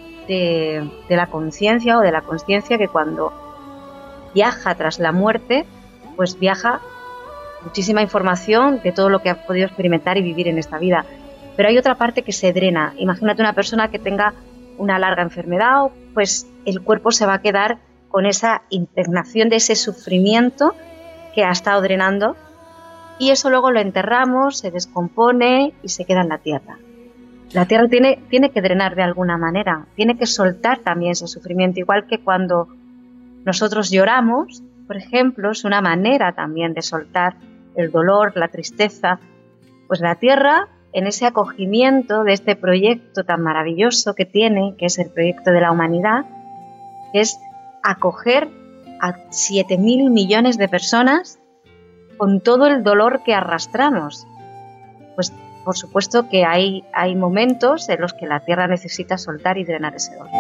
de, de la conciencia o de la consciencia que cuando viaja tras la muerte, pues viaja muchísima información de todo lo que ha podido experimentar y vivir en esta vida. Pero hay otra parte que se drena. Imagínate una persona que tenga una larga enfermedad, pues el cuerpo se va a quedar con esa impregnación de ese sufrimiento que ha estado drenando, y eso luego lo enterramos, se descompone y se queda en la tierra. La tierra tiene, tiene que drenar de alguna manera, tiene que soltar también ese sufrimiento, igual que cuando nosotros lloramos, por ejemplo, es una manera también de soltar el dolor, la tristeza. Pues la tierra, en ese acogimiento de este proyecto tan maravilloso que tiene, que es el proyecto de la humanidad, es acoger a siete mil millones de personas con todo el dolor que arrastramos. Pues por supuesto que hay, hay momentos en los que la tierra necesita soltar y drenar ese dolor.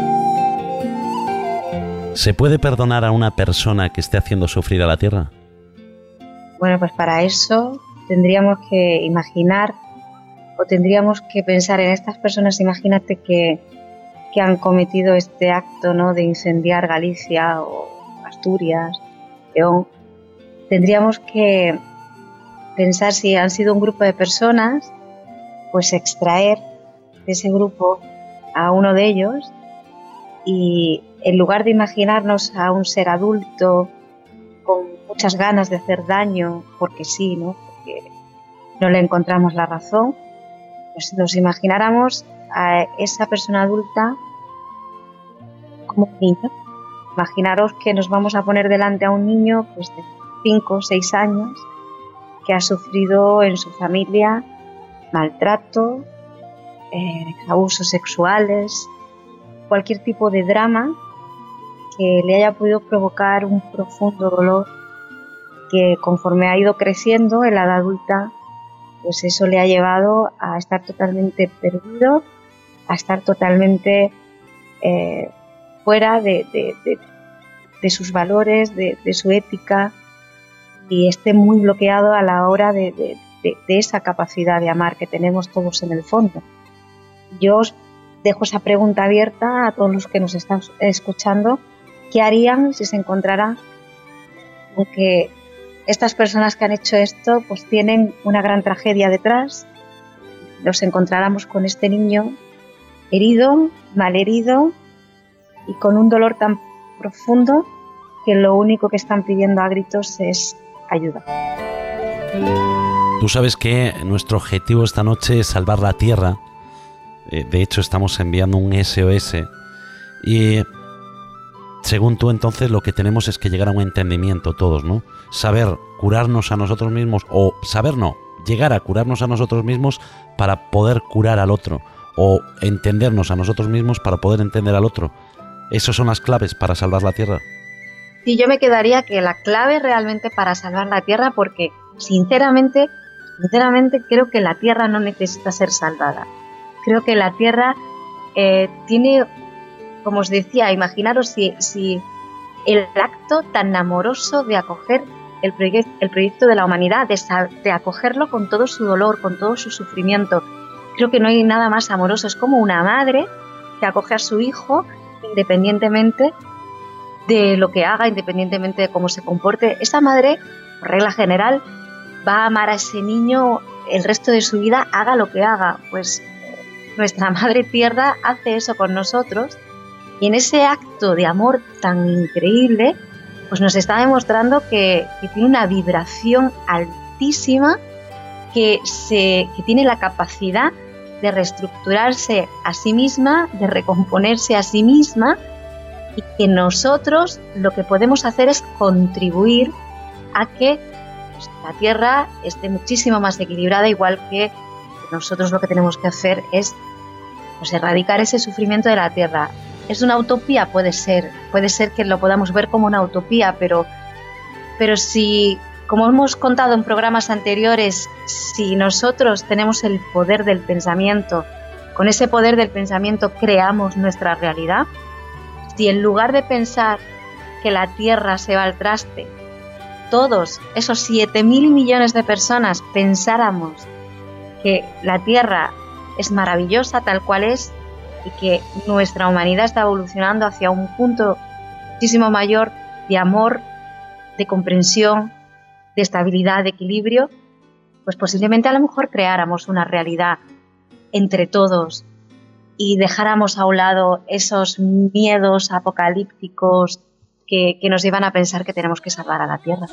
¿Se puede perdonar a una persona que esté haciendo sufrir a la tierra? Bueno, pues para eso tendríamos que imaginar o tendríamos que pensar en estas personas. Imagínate que, que han cometido este acto, ¿no?, de incendiar Galicia o Asturias, León. Tendríamos que pensar si han sido un grupo de personas, pues extraer de ese grupo a uno de ellos y en lugar de imaginarnos a un ser adulto con muchas ganas de hacer daño, porque sí, ¿no?, porque no le encontramos la razón, pues nos imagináramos a esa persona adulta como un niño. Imaginaros que nos vamos a poner delante a un niño pues de cinco o seis años que ha sufrido en su familia maltrato, eh, abusos sexuales, cualquier tipo de drama que le haya podido provocar un profundo dolor que conforme ha ido creciendo en la edad adulta, pues eso le ha llevado a estar totalmente perdido, a estar totalmente eh, fuera de, de, de, de sus valores, de, de su ética, y esté muy bloqueado a la hora de, de, de, de esa capacidad de amar que tenemos todos en el fondo. Yo os dejo esa pregunta abierta a todos los que nos están escuchando. ¿Qué harían si se encontraran aunque estas personas que han hecho esto pues tienen una gran tragedia detrás, nos encontráramos con este niño herido, malherido y con un dolor tan profundo que lo único que están pidiendo a gritos es ayuda. Tú sabes que nuestro objetivo esta noche es salvar la Tierra. Eh, de hecho, estamos enviando un S O S y según tú, entonces, lo que tenemos es que llegar a un entendimiento todos, ¿no? Saber curarnos a nosotros mismos, o saber no, llegar a curarnos a nosotros mismos para poder curar al otro, o entendernos a nosotros mismos para poder entender al otro. ¿Esas son las claves para salvar la Tierra? Sí, yo me quedaría que la clave realmente para salvar la Tierra, porque sinceramente, sinceramente creo que la Tierra no necesita ser salvada. Creo que la Tierra eh, tiene... Como os decía, imaginaros si, si el acto tan amoroso de acoger el, proye- el proyecto de la humanidad, de, sa- de acogerlo con todo su dolor, con todo su sufrimiento. Creo que no hay nada más amoroso. Es como una madre que acoge a su hijo independientemente de lo que haga, independientemente de cómo se comporte. Esa madre, por regla general, va a amar a ese niño el resto de su vida, haga lo que haga. Pues nuestra Madre Tierra hace eso con nosotros. Y en ese acto de amor tan increíble, pues nos está demostrando que, que tiene una vibración altísima, que, se, que tiene la capacidad de reestructurarse a sí misma, de recomponerse a sí misma, y que nosotros lo que podemos hacer es contribuir a que pues, la Tierra esté muchísimo más equilibrada, igual que nosotros lo que tenemos que hacer es pues, erradicar ese sufrimiento de la Tierra. ¿Es una utopía? Puede ser, puede ser que lo podamos ver como una utopía, pero, pero si, como hemos contado en programas anteriores, si nosotros tenemos el poder del pensamiento, con ese poder del pensamiento creamos nuestra realidad, si en lugar de pensar que la Tierra se va al traste, todos esos siete mil millones de personas pensáramos que la Tierra es maravillosa tal cual es, y que nuestra humanidad está evolucionando hacia un punto muchísimo mayor de amor, de comprensión, de estabilidad, de equilibrio, pues posiblemente a lo mejor creáramos una realidad entre todos y dejáramos a un lado esos miedos apocalípticos que, que nos llevan a pensar que tenemos que salvar a la Tierra.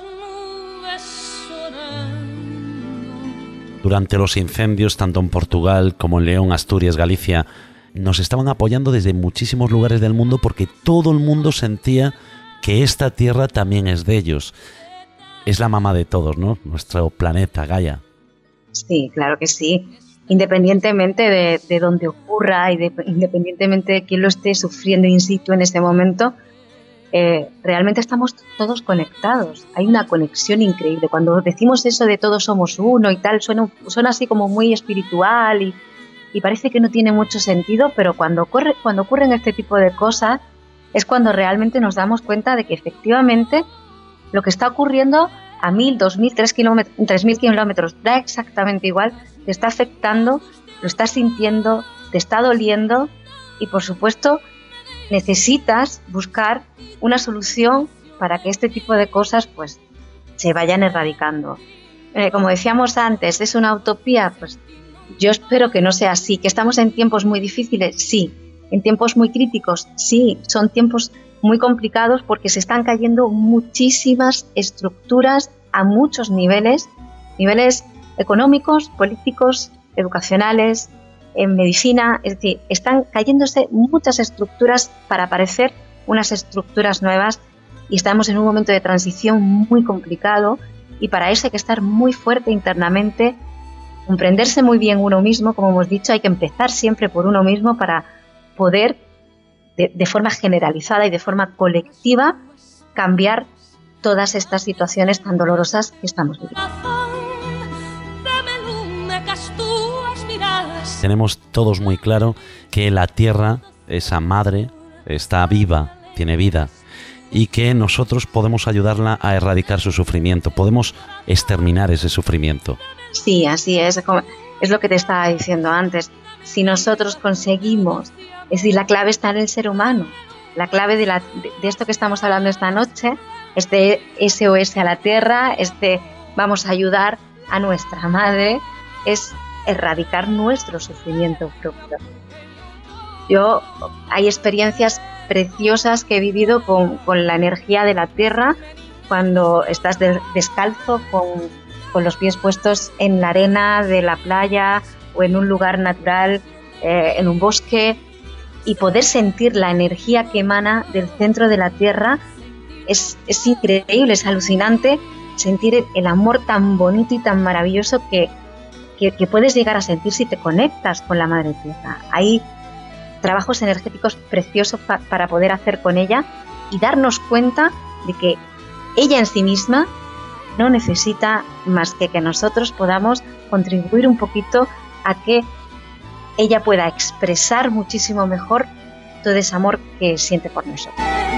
Durante los incendios, tanto en Portugal como en León, Asturias, Galicia, nos estaban apoyando desde muchísimos lugares del mundo porque todo el mundo sentía que esta tierra también es de ellos. Es la mamá de todos, ¿no? Nuestro planeta, Gaia. Sí, claro que sí. Independientemente de, de dónde ocurra y de, independientemente de quién lo esté sufriendo in situ en este momento, eh, realmente estamos todos conectados. Hay una conexión increíble. Cuando decimos eso de todos somos uno y tal, suena, suena así como muy espiritual y y parece que no tiene mucho sentido, pero cuando, ocurre, cuando ocurren este tipo de cosas es cuando realmente nos damos cuenta de que efectivamente lo que está ocurriendo a mil, dos mil, tres kilómetros, tres mil kilómetros da exactamente igual, te está afectando, lo estás sintiendo, te está doliendo y por supuesto necesitas buscar una solución para que este tipo de cosas pues se vayan erradicando. Eh, como decíamos antes, ¿es una utopía? Pues yo espero que no sea así. ¿Que estamos en tiempos muy difíciles? Sí. ¿En tiempos muy críticos? Sí. Son tiempos muy complicados porque se están cayendo muchísimas estructuras a muchos niveles, niveles económicos, políticos, educacionales, en medicina. Es decir, están cayéndose muchas estructuras para aparecer unas estructuras nuevas y estamos en un momento de transición muy complicado y para eso hay que estar muy fuerte internamente, comprenderse muy bien uno mismo, como hemos dicho, hay que empezar siempre por uno mismo para poder, de, de forma generalizada y de forma colectiva, cambiar todas estas situaciones tan dolorosas que estamos viviendo. Tenemos todos muy claro que la Tierra, esa madre, está viva, tiene vida, y que nosotros podemos ayudarla a erradicar su sufrimiento, podemos exterminar ese sufrimiento. Sí, así es, es lo que te estaba diciendo antes. Si nosotros conseguimos, es decir, la clave está en el ser humano, la clave de, la, de esto que estamos hablando esta noche este S O S a la Tierra, este vamos a ayudar a nuestra madre, es erradicar nuestro sufrimiento propio. Yo, hay experiencias preciosas que he vivido con, con la energía de la Tierra, cuando estás de, descalzo, con, con los pies puestos en la arena de la playa o en un lugar natural, eh, en un bosque, y poder sentir la energía que emana del centro de la Tierra es, es increíble, es alucinante sentir el amor tan bonito y tan maravilloso que, que, que puedes llegar a sentir si te conectas con la Madre Tierra. Hay trabajos energéticos preciosos pa, para poder hacer con ella y darnos cuenta de que ella en sí misma no necesita más que que nosotros podamos contribuir un poquito a que ella pueda expresar muchísimo mejor todo ese amor que siente por nosotros.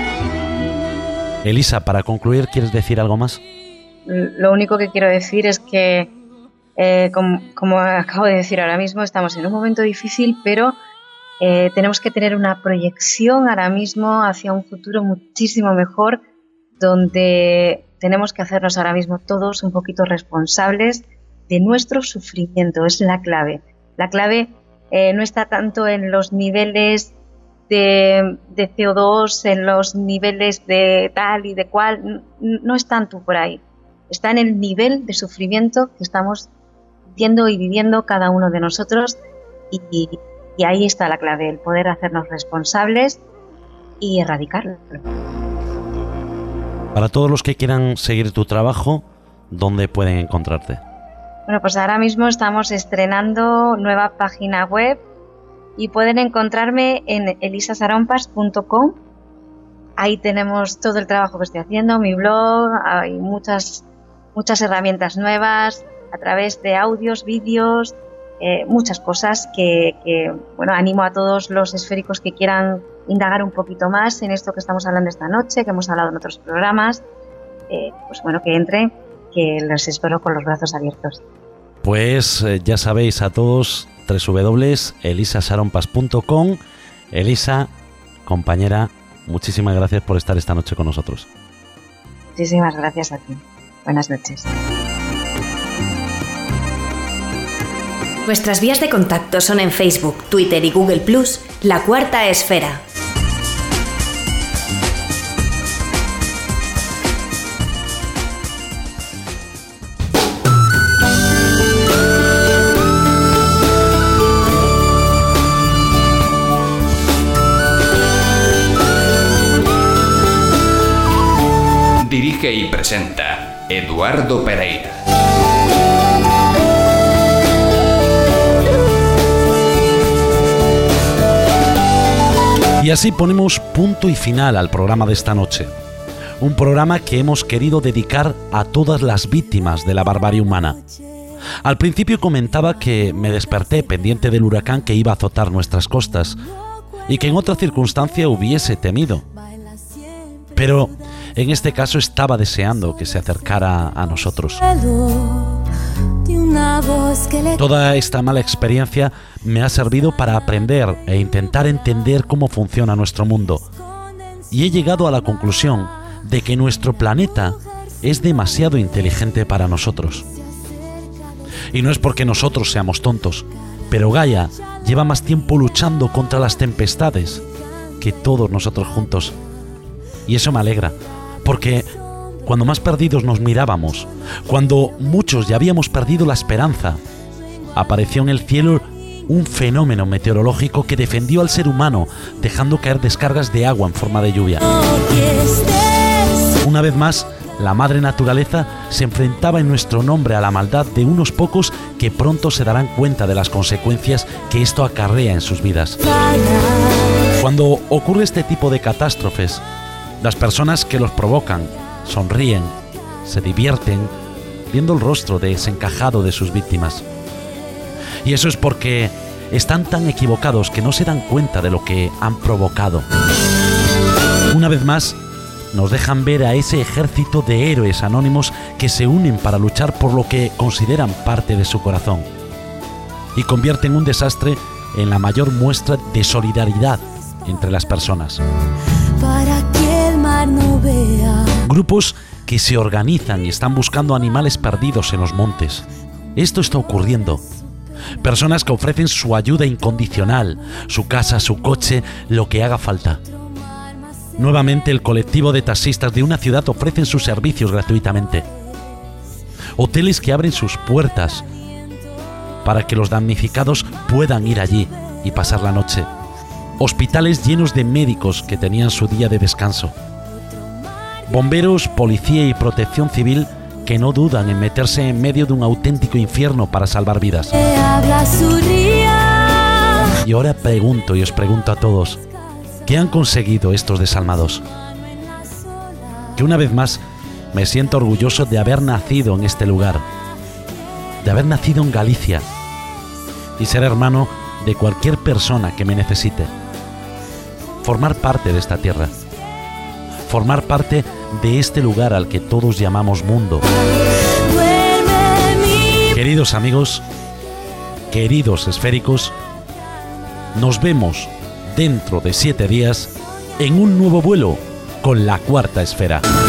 Elisa, para concluir, ¿quieres decir algo más? Lo único que quiero decir es que, eh, como, como acabo de decir ahora mismo, estamos en un momento difícil, pero eh, tenemos que tener una proyección ahora mismo hacia un futuro muchísimo mejor, donde tenemos que hacernos ahora mismo todos un poquito responsables de nuestro sufrimiento. Es la clave. La clave eh, no está tanto en los niveles de, de C O dos, en los niveles de tal y de cual, no es tanto por ahí. Está en el nivel de sufrimiento que estamos sintiendo y viviendo cada uno de nosotros, y, y ahí está la clave, el poder hacernos responsables y erradicarlo. Para todos los que quieran seguir tu trabajo, ¿dónde pueden encontrarte? Bueno, pues ahora mismo estamos estrenando nueva página web y pueden encontrarme en elisa sarompas punto com. Ahí tenemos todo el trabajo que estoy haciendo, mi blog, hay muchas, muchas herramientas nuevas a través de audios, vídeos, eh, muchas cosas que, que, bueno, animo a todos los esféricos que quieran indagar un poquito más en esto que estamos hablando esta noche, que hemos hablado en otros programas, eh, pues bueno, que entren, que los espero con los brazos abiertos. Pues eh, ya sabéis a todos, doble u doble u doble u punto elisa sarompas punto com. Elisa, compañera, muchísimas gracias por estar esta noche con nosotros. Muchísimas gracias a ti. Buenas noches. Nuestras vías de contacto son en Facebook, Twitter y Google plus, La Cuarta Esfera. Dirige y presenta Eduardo Pereira. Y así ponemos punto y final al programa de esta noche. Un programa que hemos querido dedicar a todas las víctimas de la barbarie humana. Al principio comentaba que me desperté pendiente del huracán que iba a azotar nuestras costas y que en otra circunstancia hubiese temido. Pero en este caso estaba deseando que se acercara a nosotros. Toda esta mala experiencia me ha servido para aprender e intentar entender cómo funciona nuestro mundo. Y he llegado a la conclusión de que nuestro planeta es demasiado inteligente para nosotros. Y no es porque nosotros seamos tontos, pero Gaia lleva más tiempo luchando contra las tempestades que todos nosotros juntos. Y eso me alegra, porque cuando más perdidos nos mirábamos, cuando muchos ya habíamos perdido la esperanza, apareció en el cielo un fenómeno meteorológico que defendió al ser humano, dejando caer descargas de agua en forma de lluvia. Una vez más, la madre naturaleza se enfrentaba en nuestro nombre a la maldad de unos pocos que pronto se darán cuenta de las consecuencias que esto acarrea en sus vidas. Cuando ocurre este tipo de catástrofes, las personas que los provocan sonríen, se divierten, viendo el rostro desencajado de sus víctimas. Y eso es porque están tan equivocados que no se dan cuenta de lo que han provocado. Una vez más, nos dejan ver a ese ejército de héroes anónimos que se unen para luchar por lo que consideran parte de su corazón, y convierten un desastre en la mayor muestra de solidaridad entre las personas. Para que el mar no vea Grupos que se organizan y están buscando animales perdidos en los montes. Esto está ocurriendo. Personas que ofrecen su ayuda incondicional, su casa, su coche, lo que haga falta. Nuevamente el colectivo de taxistas de una ciudad ofrecen sus servicios gratuitamente. Hoteles que abren sus puertas para que los damnificados puedan ir allí y pasar la noche. Hospitales llenos de médicos que tenían su día de descanso. Bomberos, policía y protección civil que no dudan en meterse en medio de un auténtico infierno para salvar vidas. Y ahora pregunto y os pregunto a todos, ¿qué han conseguido estos desalmados? Que una vez más me siento orgulloso de haber nacido en este lugar, de haber nacido en Galicia y ser hermano de cualquier persona que me necesite. Formar parte de esta tierra, formar parte de este lugar al que todos llamamos mundo. Queridos amigos, queridos esféricos, nos vemos dentro de siete días en un nuevo vuelo con la Cuarta Esfera.